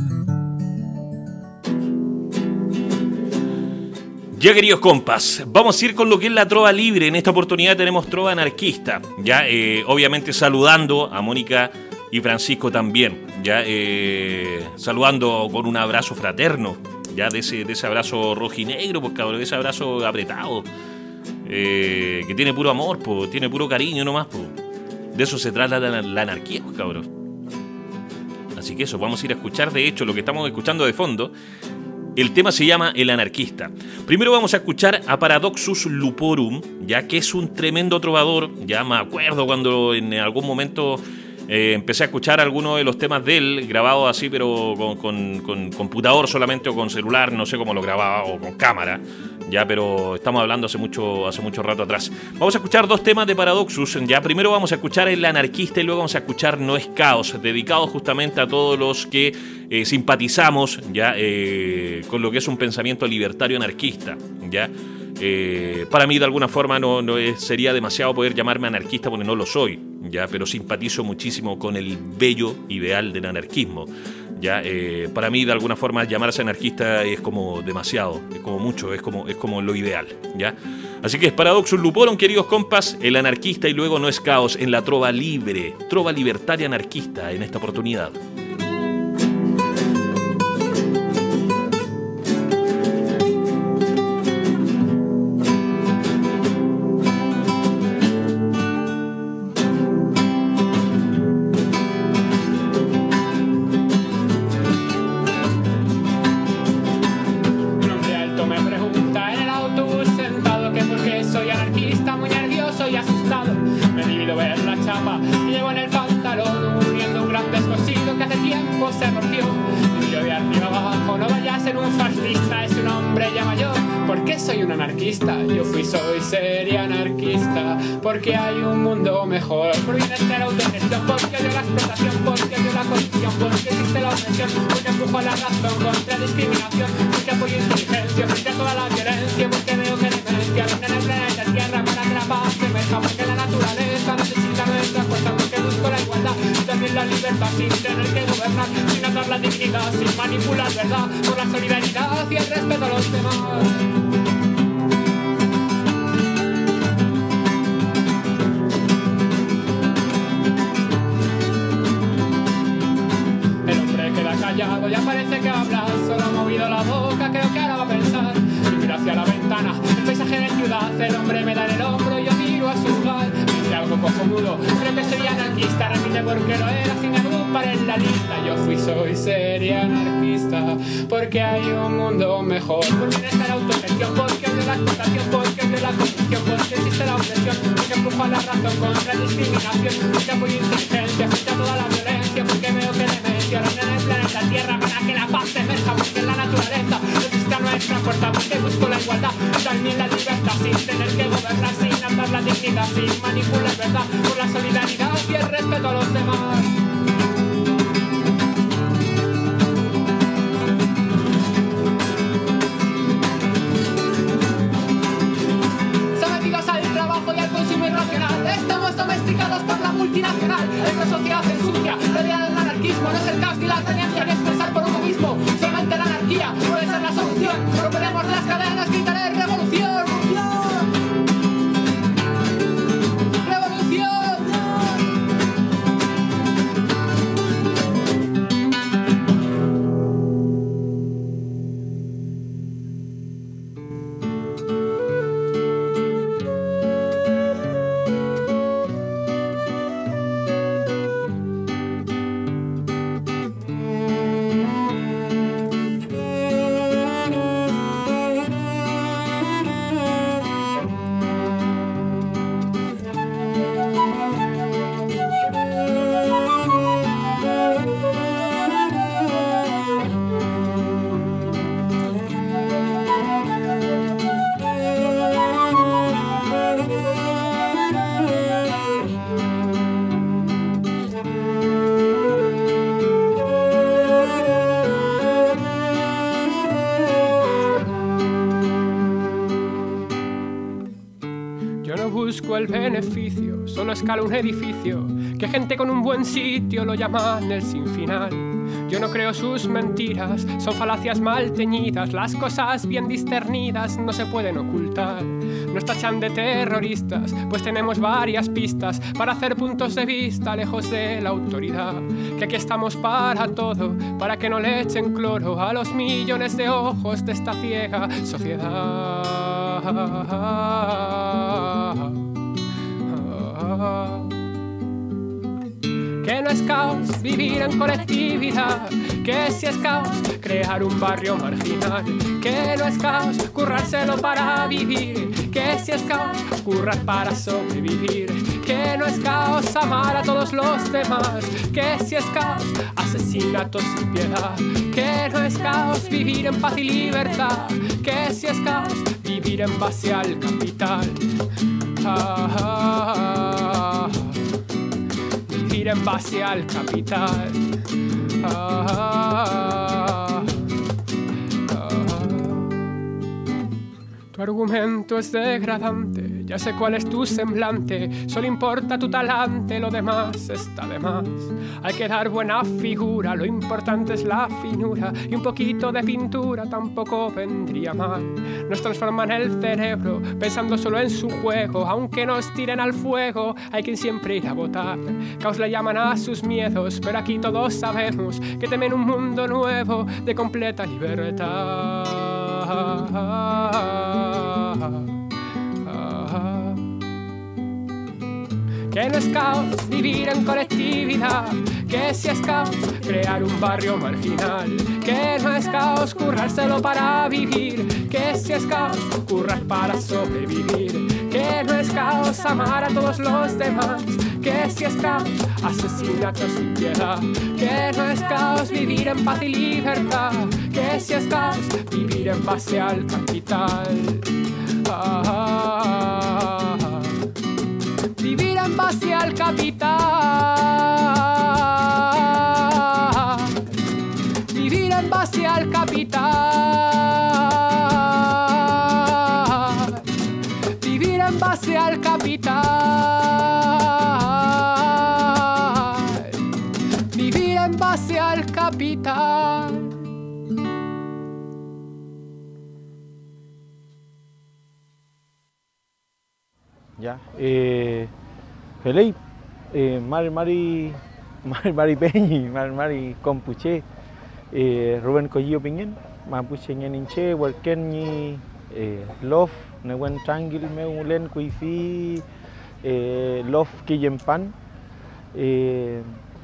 S6: Ya, queridos compas, vamos a ir con lo que es la trova libre. En esta oportunidad tenemos trova anarquista. Ya, eh, obviamente saludando a Mónica y Francisco también. Ya, eh, saludando con un abrazo fraterno. Ya, de ese, de ese abrazo rojinegro, pues cabrón, de ese abrazo apretado. Eh, que tiene puro amor, pues, tiene puro cariño nomás, pues. De eso se trata la, la anarquía, pues cabrón. Así que eso, vamos a ir a escuchar, de hecho, lo que estamos escuchando de fondo. El tema se llama El Anarquista. Primero vamos a escuchar a Paradoxus Luporum, ya que es un tremendo trovador. Ya me acuerdo cuando en algún momento eh, empecé a escuchar algunos de los temas de él, grabados así, pero con, con, con computador solamente o con celular, no sé cómo lo grababa, o con cámara. Ya, pero estamos hablando hace mucho, hace mucho rato atrás. Vamos a escuchar dos temas de Paradoxus. Ya, primero vamos a escuchar El Anarquista y luego vamos a escuchar No es Caos, dedicados justamente a todos los que eh, simpatizamos ya eh, con lo que es un pensamiento libertario anarquista. Ya, eh, para mí de alguna forma no, no es, sería demasiado poder llamarme anarquista porque no lo soy. Ya, pero simpatizo muchísimo con el bello ideal del anarquismo. Ya, eh, para mí de alguna forma llamarse anarquista es como demasiado, es como mucho, es como, es como lo ideal, ¿ya? Así que es Paradoxus Luporum, queridos compas, El Anarquista y luego No es Caos en la trova libre, trova libertaria anarquista en esta oportunidad.
S8: Yo fui, soy, sería anarquista, porque hay un mundo mejor, por bienestar, autogestión, porque odio la explotación, porque odio la corrupción, porque existe la opresión, porque empujo a la razón contra la discriminación, porque apoyo inteligencia, frente a toda la violencia, porque veo que demencia reina en el planeta Tierra para que la paz se emerja, porque la naturaleza necesita nuestra fuerza, porque busco la igualdad y también la libertad sin tener que gobernar, sin atar la dignidad, sin manipular, ¿verdad? Por la solidaridad y el respeto a los demás. Ya parece que habla, solo ha movido la boca, creo que ahora va a pensar. Y mira hacia la ventana, el paisaje de ciudad, el hombre me da en el hombro y yo miro a su lugar. Dice algo cojonudo. Creo que sería anarquista, repite porque lo era sin agrupar en la lista. Yo fui, soy, sería anarquista, porque hay un mundo mejor. Por bienestar, la autogestión, porque odio la explotación, porque odio la corrupción, porque existe la opresión, porque empujo a la razón contra la discriminación, porque apoyo inteligencia frente a toda la violencia, porque veo que le mencionan en el planeta Tierra para que la paz emerja, porque en la naturaleza necesita nuestra fuerza, porque busco la igualdad y también la libertad, sin tener que gobernar, sin andar la dignidad, sin manipular, ¿verdad? Por la solidaridad y el respeto a los demás. Sometidos al trabajo y al consumo irracional, estamos domesticados por la multinacional. Esta sociedad es sucia, la idea del anarquismo no es el caos ni la tenencia ni expresar por uno mismo. Solamente la anarquía puede ser la solución. Romperemos las cadenas, gritaré revolución. El beneficio, solo escala un edificio, que gente con un buen sitio lo llaman el sin final. Yo no creo sus mentiras, son falacias mal teñidas, las cosas bien discernidas no se pueden ocultar. Nos tachan de terroristas, pues tenemos varias pistas para hacer puntos de vista lejos de la autoridad. Que aquí estamos para todo, para que no le echen cloro a los millones de ojos de esta ciega sociedad. Que no es caos vivir en colectividad, que si es caos crear un barrio marginal, que no es caos currárselo para vivir, que si es caos currar para sobrevivir, que no es caos amar a todos los demás, que si es caos asesinatos sin piedad, que no es caos vivir en paz y libertad, que si es caos vivir en base al capital. Ah, ah, ah. Vivir en base al capital. Ah, ah, ah. Tu argumento es degradante, ya sé cuál es tu semblante, solo importa tu talante, lo demás está de más. Hay que dar buena figura, lo importante es la finura, y un poquito de pintura tampoco vendría mal. Nos transforman el cerebro, pensando solo en su juego, aunque nos tiren al fuego, hay quien siempre irá a votar. Caos le llaman a sus miedos, pero aquí todos sabemos que temen un mundo nuevo de completa libertad. Que no es caos vivir en colectividad, que si es caos crear un barrio marginal, que no es caos currárselo para vivir, que si es caos currar para sobrevivir, que no es caos amar a todos los demás, que si es caos asesinatos sin piedad, que no es caos vivir en paz y libertad, que si es caos vivir en base al capital. Ah, ah, ah. Vivir en base al capital. Vivir en base al capital. Vivir en base al capital. Vivir en base al capital.
S9: Ya, eh, Felipe, eh, Mari Mari, Mari Mari Peñi, Mari Mari Compuche, eh, Rubén Collillo Piñén, Mapuche Ñeninche, Huerquén Ñi, eh, Love, Newen Tranquil, Meulen, Cuifi, eh, Love Quillempan, eh,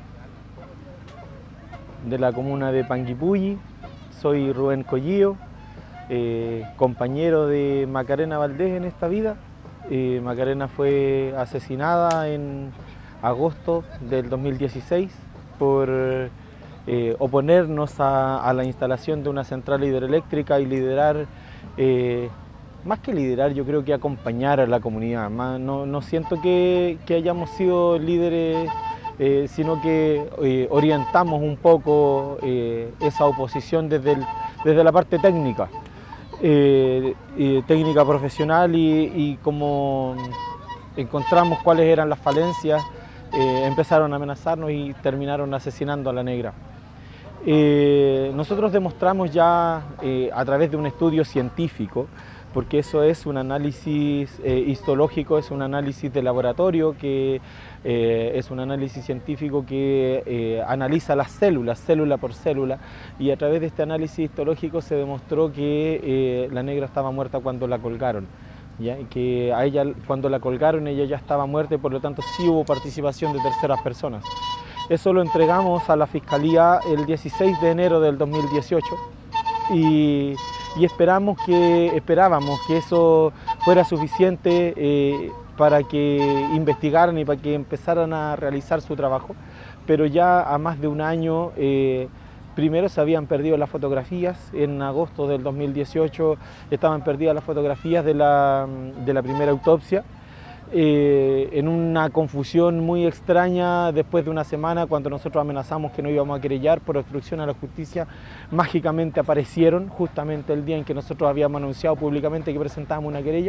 S9: de la comuna de Panguipulli. Soy Rubén Collillo, eh, compañero de Macarena Valdés en esta vida. Eh, Macarena fue asesinada en agosto del dos mil dieciséis por eh, oponernos a, a la instalación de una central hidroeléctrica y liderar, eh, más que liderar, yo creo que acompañar a la comunidad. Más, no, no siento que, que hayamos sido líderes, eh, sino que eh, orientamos un poco eh, esa oposición desde, el, desde la parte técnica. Eh, eh, técnica profesional y, y como encontramos cuáles eran las falencias, eh, empezaron a amenazarnos y terminaron asesinando a la negra. Eh, nosotros demostramos ya eh, a través de un estudio científico, porque eso es un análisis eh, histológico, es un análisis de laboratorio, que eh, es un análisis científico que eh, analiza las células, célula por célula, y a través de este análisis histológico se demostró que eh, la negra estaba muerta cuando la colgaron, ¿ya? Y que a ella, cuando la colgaron, ella ya estaba muerta y por lo tanto sí hubo participación de terceras personas. Eso lo entregamos a la Fiscalía el dieciséis de enero del dos mil dieciocho y, y esperamos que, esperábamos que eso fuera suficiente eh, para que investigaran y para que empezaran a realizar su trabajo, pero ya a más de un año, eh, primero se habían perdido las fotografías. En agosto del dos mil dieciocho estaban perdidas las fotografías de la, de la primera autopsia. Eh, en una confusión muy extraña, después de una semana, cuando nosotros amenazamos que no íbamos a querellar por obstrucción a la justicia, mágicamente aparecieron justamente el día en que nosotros habíamos anunciado públicamente que presentábamos una querella.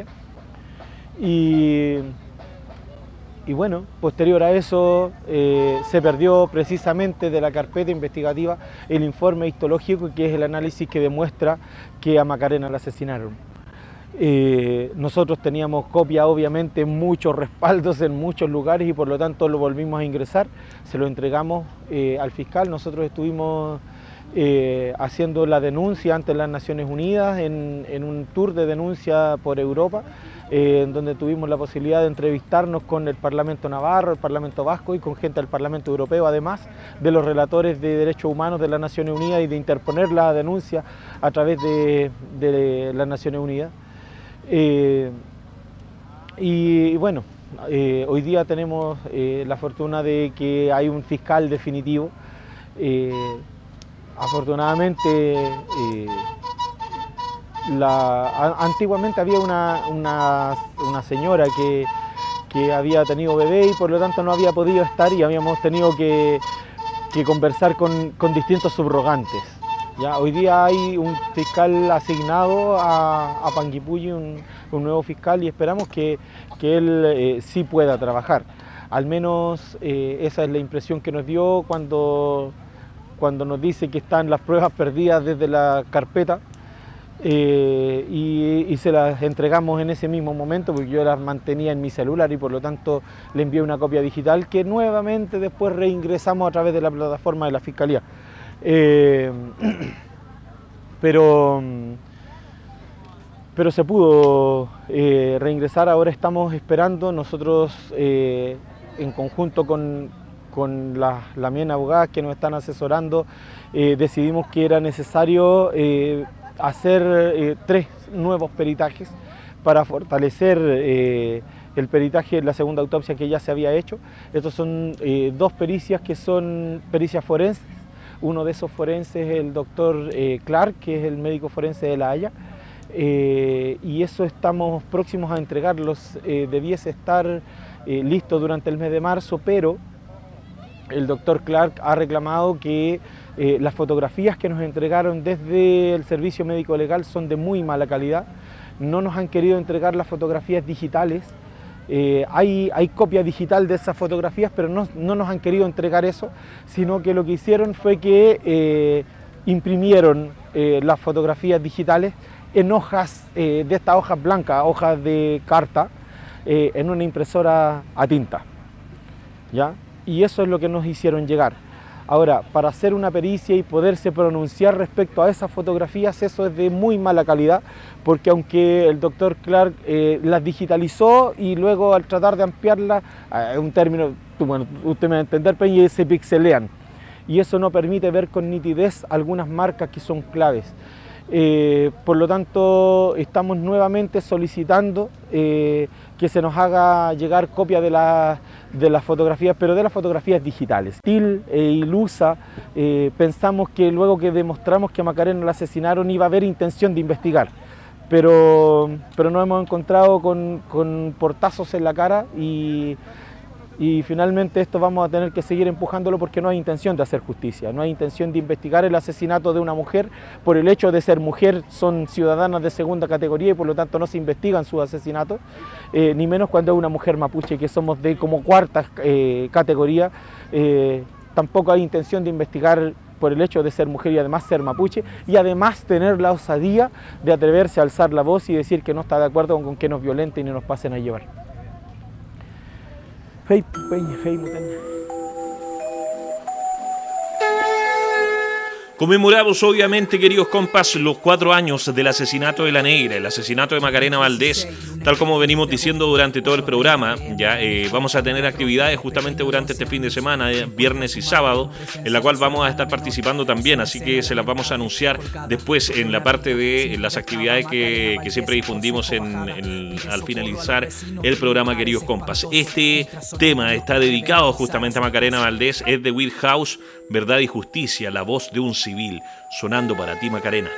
S9: Y, y bueno, posterior a eso eh, se perdió precisamente de la carpeta investigativa el informe histológico, que es el análisis que demuestra que a Macarena la asesinaron. Eh, nosotros teníamos copia, obviamente, muchos respaldos en muchos lugares y por lo tanto lo volvimos a ingresar, se lo entregamos eh, al fiscal. Nosotros estuvimos eh, haciendo la denuncia ante las Naciones Unidas en, en un tour de denuncia por Europa, eh, en donde tuvimos la posibilidad de entrevistarnos con el Parlamento Navarro, el Parlamento Vasco y con gente del Parlamento Europeo, además de los relatores de derechos humanos de las Naciones Unidas, y de interponer la denuncia a través de, de las Naciones Unidas. Eh, y, y bueno, eh, hoy día tenemos eh, la fortuna de que hay un fiscal definitivo. Eh, afortunadamente, eh, la, a, antiguamente había una, una, una señora que, que había tenido bebé y por lo tanto no había podido estar, y habíamos tenido que, que conversar con, con distintos subrogantes. Ya, hoy día hay un fiscal asignado a, a Panguipulli, un, un nuevo fiscal, y esperamos que, que él eh, sí pueda trabajar. Al menos eh, esa es la impresión que nos dio cuando, cuando nos dice que están las pruebas perdidas desde la carpeta, eh, y, y se las entregamos en ese mismo momento, porque yo las mantenía en mi celular y por lo tanto le envié una copia digital que nuevamente después reingresamos a través de la plataforma de la Fiscalía. Eh, pero, pero se pudo eh, reingresar. Ahora estamos esperando, nosotros eh, en conjunto con, con las la M I E N abogadas que nos están asesorando, eh, decidimos que era necesario eh, hacer eh, tres nuevos peritajes para fortalecer eh, el peritaje de la segunda autopsia que ya se había hecho. Estos son eh, dos pericias que son pericias forenses. Uno de esos forenses es el doctor eh, Clark, que es el médico forense de La Haya, eh, y eso estamos próximos a entregarlos. Eh, debiese estar eh, listo durante el mes de marzo, pero el doctor Clark ha reclamado que eh, las fotografías que nos entregaron desde el servicio médico legal son de muy mala calidad. No nos han querido entregar las fotografías digitales. Eh, hay, hay copia digital de esas fotografías, pero no, no nos han querido entregar eso, sino que lo que hicieron fue que eh, imprimieron eh, las fotografías digitales en hojas, eh, de estas hojas blancas, hojas de carta, eh, en una impresora a tinta, ¿ya? Y eso es lo que nos hicieron llegar. Ahora, para hacer una pericia y poderse pronunciar respecto a esas fotografías, eso es de muy mala calidad, porque aunque el doctor Clark eh, las digitalizó y luego al tratar de ampliarlas, es eh, un término, bueno, usted me va a entender, Peña, se pixelean. Y eso no permite ver con nitidez algunas marcas que son claves. Eh, por lo tanto, estamos nuevamente solicitando eh, que se nos haga llegar copia de, la, de las fotografías, pero de las fotografías digitales. TIL e Ilusa eh, pensamos que luego que demostramos que a Macarena la asesinaron iba a haber intención de investigar, pero, pero nos hemos encontrado con, con portazos en la cara y... Y finalmente esto vamos a tener que seguir empujándolo porque no hay intención de hacer justicia, no hay intención de investigar el asesinato de una mujer por el hecho de ser mujer, son ciudadanas de segunda categoría y por lo tanto no se investigan sus asesinatos, eh, ni menos cuando es una mujer mapuche que somos de como cuarta eh, categoría, eh, tampoco hay intención de investigar por el hecho de ser mujer y además ser mapuche y además tener la osadía de atreverse a alzar la voz y decir que no está de acuerdo con que nos violenten y nos pasen a llevar. Fei, Peña, Fei, Mutana.
S6: Conmemoramos obviamente, queridos compas, los cuatro años del asesinato de la Negra, el asesinato de Macarena Valdés, tal como venimos diciendo durante todo el programa. Ya eh, vamos a tener actividades justamente durante este fin de semana, eh, viernes y sábado, en la cual vamos a estar participando también, así que se las vamos a anunciar después en la parte de las actividades que, que siempre difundimos en, en, al finalizar el programa, queridos compas. Este tema está dedicado justamente a Macarena Valdés, es de Will House, Verdad y Justicia, la voz de un civil, sonando para ti, Macarena.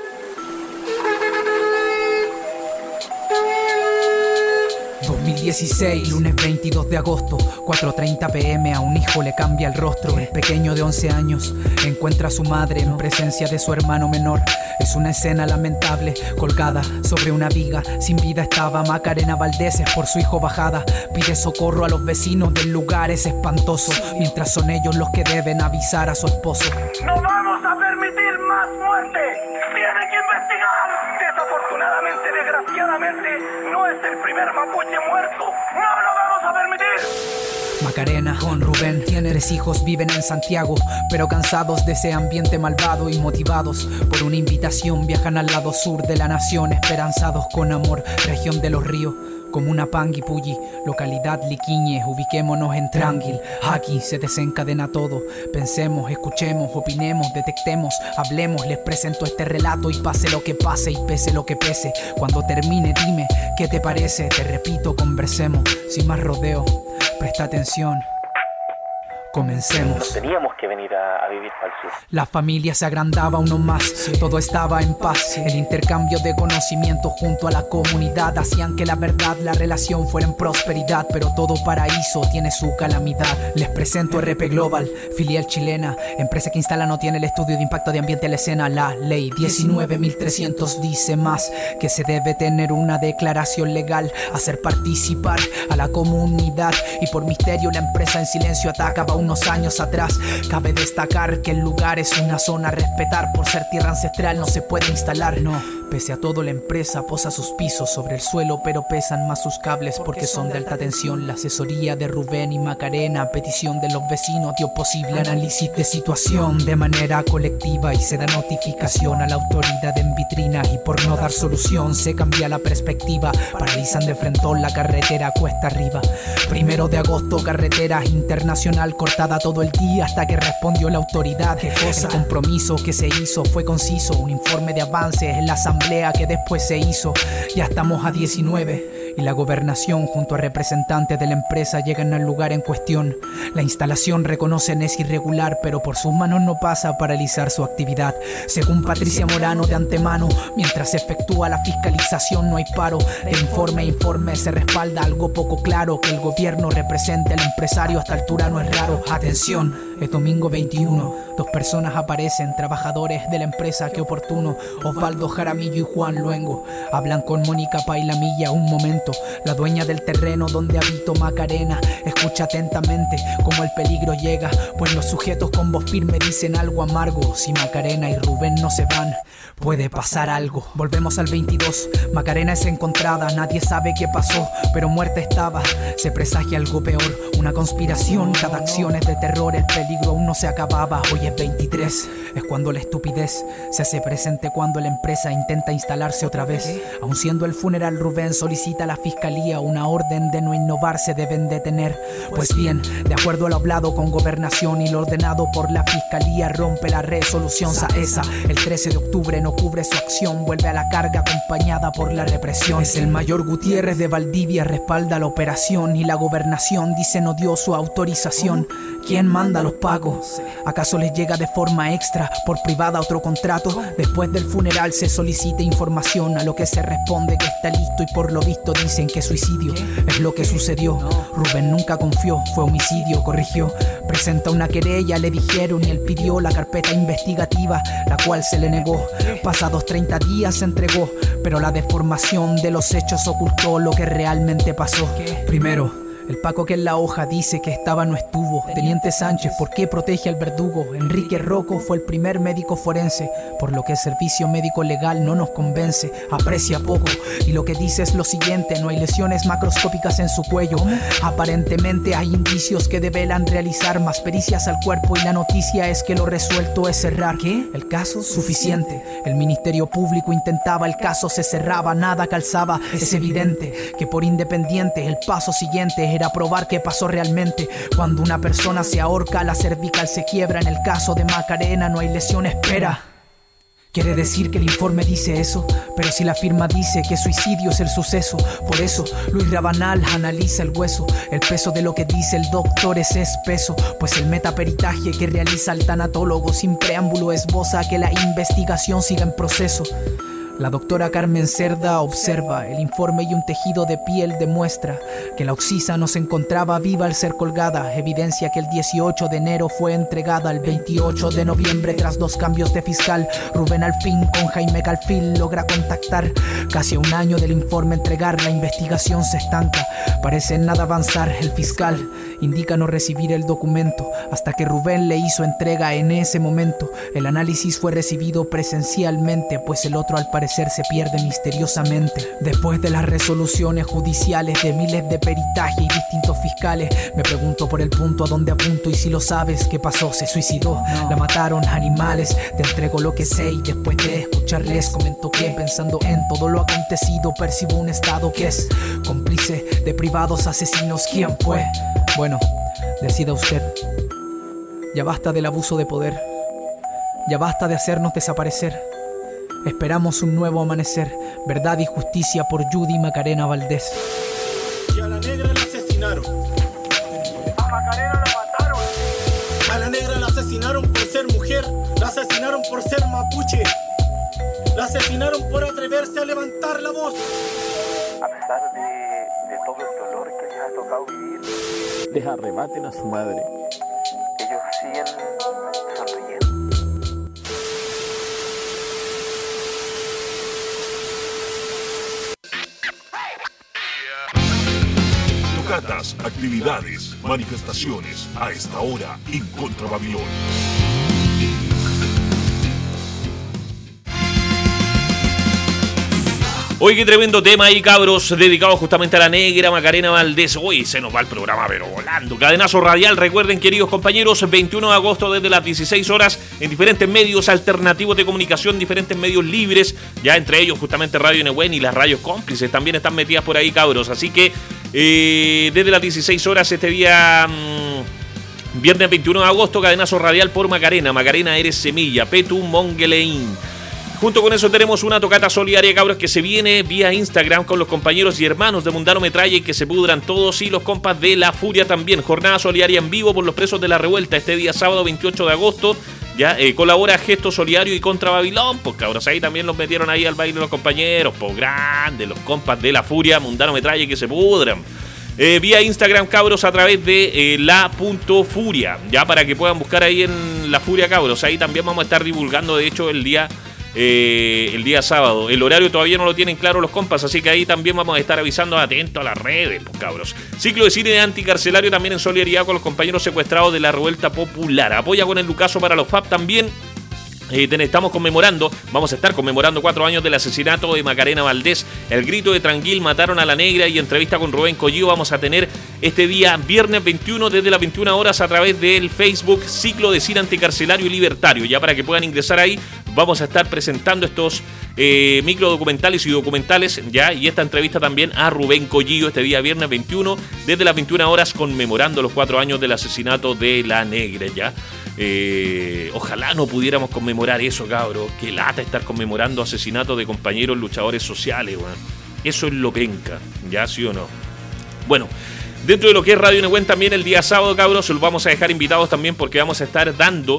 S10: dos mil dieciséis, lunes veintidós de agosto, cuatro treinta pe eme, a un hijo le cambia el rostro. El pequeño de once años encuentra a su madre en presencia de su hermano menor. Es una escena lamentable, colgada sobre una viga. Sin vida estaba Macarena Valdés, por su hijo bajada. Pide socorro a los vecinos del lugar, es espantoso, mientras son ellos los que deben avisar a su esposo.
S11: ¡No vamos a permitir más muerte! ¡Tiene que investigar! Desafortunadamente, desgraciadamente, no es el primer mapuche muerto. ¡No lo vamos a permitir!
S10: Macarena con Rubén tiene tres hijos, viven en Santiago, pero cansados de ese ambiente malvado y motivados por una invitación viajan al lado sur de la nación, esperanzados con amor, región de los ríos. Comuna Panguipulli, localidad Liquiñe, ubiquémonos en Tranquil. Aquí se desencadena todo. Pensemos, escuchemos, opinemos, detectemos, hablemos. Les presento este relato y pase lo que pase y pese lo que pese. Cuando termine, dime qué te parece. Te repito, conversemos sin más rodeo. Presta atención. Comencemos.
S23: Nos teníamos que venir a, a vivir para el sur.
S10: La familia se agrandaba uno más, sí. Todo estaba en paz, sí. El intercambio de conocimiento junto a la comunidad hacían que la verdad, la relación fuera en prosperidad. Pero todo paraíso tiene su calamidad. Les presento R P Global, filial chilena, empresa que instala no tiene el estudio de impacto de ambiente en la escena. La ley diecinueve mil trescientos dice más que se debe tener una declaración legal, hacer participar a la comunidad. Y por misterio la empresa en silencio atacaba un unos años atrás. Cabe destacar que el lugar es una zona a respetar. Por ser tierra ancestral no se puede instalar, no. Pese a todo la empresa posa sus pisos sobre el suelo, pero pesan más sus cables porque son de alta tensión. La asesoría de Rubén y Macarena, a petición de los vecinos, dio posible análisis de situación de manera colectiva y se da notificación a la autoridad en vitrina. Y por no dar solución se cambia la perspectiva, paralizan de frentón la carretera cuesta arriba. Primero de agosto, carretera internacional cortada todo el día hasta que respondió la autoridad. ¿Qué cosa? El compromiso que se hizo fue conciso, un informe de avances en la asamblea que después se hizo. Ya estamos a diecinueve y la gobernación junto a representantes de la empresa llegan al lugar en cuestión. La instalación reconocen es irregular, pero por sus manos no pasa a paralizar su actividad. Según Patricia Morano de antemano, mientras se efectúa la fiscalización no hay paro. De informe a informe se respalda algo poco claro, que el gobierno represente al empresario a esta altura no es raro. Atención, es domingo veintiuno, Dos personas aparecen, trabajadores de la empresa Que Oportuno, Osvaldo Jaramillo y Juan Luengo. Hablan con Mónica Pailamilla un momento, la dueña del terreno donde habito Macarena. Escucha atentamente cómo el peligro llega, pues los sujetos con voz firme dicen algo amargo. Si Macarena y Rubén no se van, puede pasar algo. Volvemos al veintidós, Macarena es encontrada, nadie sabe qué pasó, pero muerta estaba. Se presagia algo peor, una conspiración, cada acción es de terror, el peligro aún no se acababa. Hoy es veintitrés, es cuando la estupidez se hace presente, cuando la empresa intenta instalarse otra vez. Aun siendo el funeral, Rubén solicita a la fiscalía una orden de no innovar, se deben detener. Pues bien, de acuerdo a lo hablado con gobernación y lo ordenado por la fiscalía, rompe la resolución Saesa. El trece de octubre no cubre su acción, vuelve a la carga acompañada por la represión. Es el mayor Gutiérrez de Valdivia, respalda la operación y la gobernación dice no dio su autorización. ¿Quién manda los pagos? ¿Acaso les llega de forma extra por privada otro contrato? Después del funeral se solicita información, a lo que se responde que está listo y por lo visto dicen que suicidio es lo que sucedió. Rubén nunca confió, fue homicidio, corrigió. Presenta una querella, le dijeron y él pidió la carpeta investigativa, la cual se le negó. Pasados treinta días se entregó, pero la deformación de los hechos ocultó lo que realmente pasó. Primero, el Paco que en la hoja dice que estaba no estuvo. Teniente Sánchez, ¿por qué protege al verdugo? Enrique Rocco fue el primer médico forense, por lo que el servicio médico legal no nos convence. Aprecia poco y lo que dice es lo siguiente: no hay lesiones macroscópicas en su cuello. Aparentemente hay indicios que develan realizar más pericias al cuerpo y la noticia es que lo resuelto es cerrar. ¿Qué? El caso suficiente. El Ministerio Público intentaba, el caso se cerraba, nada calzaba. Es evidente que por independiente el paso siguiente era probar qué pasó realmente. Cuando una persona se ahorca, la cervical se quiebra. En el caso de Macarena no hay lesión, espera. Quiere decir que el informe dice eso, pero si la firma dice que suicidio es el suceso. Por eso Luis Rabanal analiza el hueso. El peso de lo que dice el doctor es espeso, pues el metaperitaje que realiza el tanatólogo sin preámbulo esboza que la investigación siga en proceso. La doctora Carmen Cerda observa el informe y un tejido de piel demuestra que la oxisa no se encontraba viva al ser colgada, evidencia que el dieciocho de enero fue entregada. El veintiocho de noviembre, tras dos cambios de fiscal, Rubén al fin con Jaime Calfil logra contactar. Casi a un año del informe entregar, la investigación se estanca, parece nada avanzar. El fiscal indica no recibir el documento hasta que Rubén le hizo entrega. En ese momento el análisis fue recibido presencialmente, pues el otro al parecer se pierde misteriosamente. Después de las resoluciones judiciales de miles de peritaje y distintos fiscales, me pregunto por el punto a donde apunto, y si lo sabes, ¿qué pasó? Se suicidó, no. La mataron animales. Te entrego lo que sé y después de escucharles comento que, pensando en todo lo acontecido, percibo un estado que es cómplice de privados asesinos. ¿Quién fue? Bueno, decida usted. Ya basta del abuso de poder, ya basta de hacernos desaparecer. Esperamos un nuevo amanecer, verdad y justicia por Judy Macarena Valdés.
S7: Y a la negra la asesinaron.
S11: A Macarena la mataron.
S7: A la negra la asesinaron por ser mujer, la asesinaron por ser mapuche, la asesinaron por atreverse a levantar la voz.
S23: A pesar de, de todo el dolor que les ha tocado vivir,
S14: les arrebaten a su madre.
S23: Ellos siguen sonriendo.
S2: Tocatas, actividades, manifestaciones a esta hora en Contra Babilón.
S6: Hoy qué tremendo tema ahí, cabros, dedicado justamente a la negra Macarena Valdés. Hoy se nos va el programa, pero volando. Cadenazo radial, recuerden, queridos compañeros, veintiuno de agosto desde las dieciséis horas en diferentes medios alternativos de comunicación, diferentes medios libres, ya entre ellos justamente Radio Nehuen y las radios cómplices también están metidas por ahí, cabros. Así que eh, desde las dieciséis horas este día... Mmm, viernes veintiuno de agosto, cadenazo radial por Macarena. Macarena eres semilla, Petu Mongelein. Junto con eso tenemos una tocata solidaria, cabros, que se viene vía Instagram con los compañeros y hermanos de Mundano Metralla y que se pudran todos, y los compas de La Furia también. Jornada solidaria en vivo por los presos de la revuelta este día sábado veintiocho de agosto. Ya eh, colabora Gesto Solidario y Contra Babilón, pues cabros, ahí también los metieron ahí al baile los compañeros, pues grande, los compas de La Furia, Mundano Metralla y que se pudran. Eh, vía Instagram, cabros, a través de eh, la.furia, ya para que puedan buscar ahí en La Furia, cabros. Ahí también vamos a estar divulgando, de hecho, el día eh, el día sábado. El horario todavía no lo tienen claro los compas, así que ahí también vamos a estar avisando, atento a las redes, pues, cabros. Ciclo de cine anticarcelario también en solidaridad con los compañeros secuestrados de la revuelta popular. Apoya con el Lucaso para los F A P también. Eh, estamos conmemorando, vamos a estar conmemorando cuatro años del asesinato de Macarena Valdés. El grito de Tranquil, mataron a la negra, y entrevista con Rubén Collío vamos a tener este día viernes veintiuno desde las veintiuna horas a través del Facebook Ciclo de Cine Anticarcelario y Libertario. Ya para que puedan ingresar ahí, vamos a estar presentando estos eh, microdocumentales y documentales, ya, y esta entrevista también a Rubén Collío este día viernes veintiuno desde las veintiuna horas, conmemorando los cuatro años del asesinato de la negra, ya. Eh, ojalá no pudiéramos conmemorar eso, cabros. Qué lata estar conmemorando asesinatos de compañeros luchadores sociales, bueno. Eso es lo penca, ¿ya? ¿Sí o no? Bueno, dentro de lo que es Radio Nehuen también el día sábado, cabros, los vamos a dejar invitados también, porque vamos a estar dando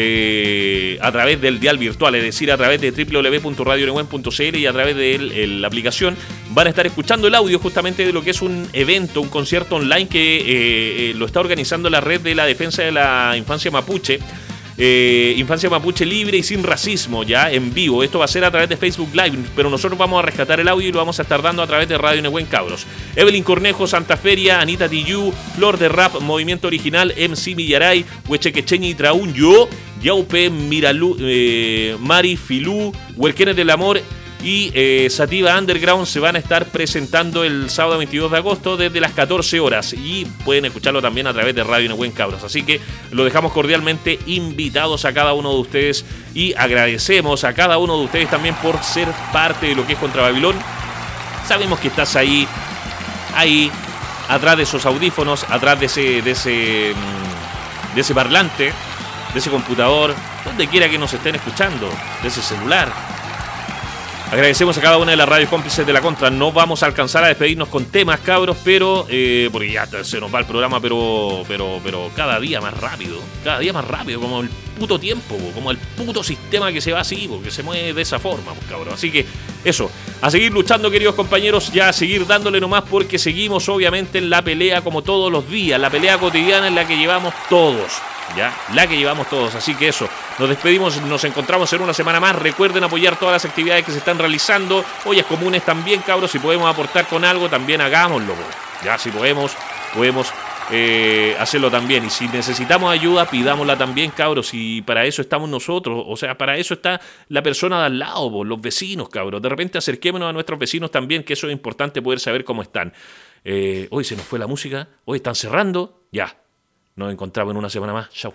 S6: eh, a través del dial virtual, es decir, a través de doble u doble u doble u punto radio nehuen punto c l y a través de el, el, la aplicación, van a estar escuchando el audio justamente de lo que es un evento, un concierto online que eh, eh, lo está organizando la Red de la Defensa de la Infancia Mapuche. Eh, Infancia Mapuche Libre y Sin Racismo, ya en vivo. Esto va a ser a través de Facebook Live, pero nosotros vamos a rescatar el audio y lo vamos a estar dando a través de Radio Nehuen, cabros. Evelyn Cornejo, Santa Feria, Anita Tiyu, Flor de Rap, Movimiento Original, M C Millaray, Huechequecheñi Traún, Yo, Yaupe, Miralu, eh, Mari Filú, Huelquenes del Amor y eh, Sativa Underground se van a estar presentando el sábado veintidós de agosto desde las catorce horas, y pueden escucharlo también a través de Radio Nehuen, cabros. Así que lo dejamos cordialmente invitados a cada uno de ustedes, y agradecemos a cada uno de ustedes también por ser parte de lo que es Contra Babilón. Sabemos que estás ahí, ahí, atrás de esos audífonos, atrás de ese, de ese, de ese parlante, de ese computador, donde quiera que nos estén escuchando, de ese celular. Agradecemos a cada una de las radios cómplices de la Contra. No vamos a alcanzar a despedirnos con temas, cabros, pero eh, porque ya se nos va el programa, pero, pero, pero cada día más rápido, cada día más rápido, como el puto tiempo, como el puto sistema que se va así, porque se mueve de esa forma, cabros. Así que eso, a seguir luchando, queridos compañeros, ya a seguir dándole nomás, porque seguimos obviamente en la pelea como todos los días, la pelea cotidiana en la que llevamos todos. Ya, la que llevamos todos, así que eso, nos despedimos, nos encontramos en una semana más. Recuerden apoyar todas las actividades que se están realizando, ollas comunes también, cabros, si podemos aportar con algo, también hagámoslo, ya, si podemos, podemos eh, hacerlo también, y si necesitamos ayuda, pidámosla también, cabros, y para eso estamos nosotros, o sea, para eso está la persona de al lado, po, los vecinos, cabros, de repente acerquémonos a nuestros vecinos también, que eso es importante poder saber cómo están. Eh, hoy se nos fue la música, hoy están cerrando, ya. Nos encontramos en una semana más. Chau.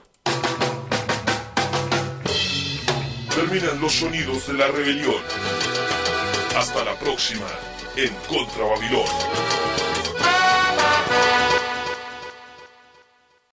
S2: Terminan los sonidos de la rebelión. Hasta la próxima en Contra Babilón.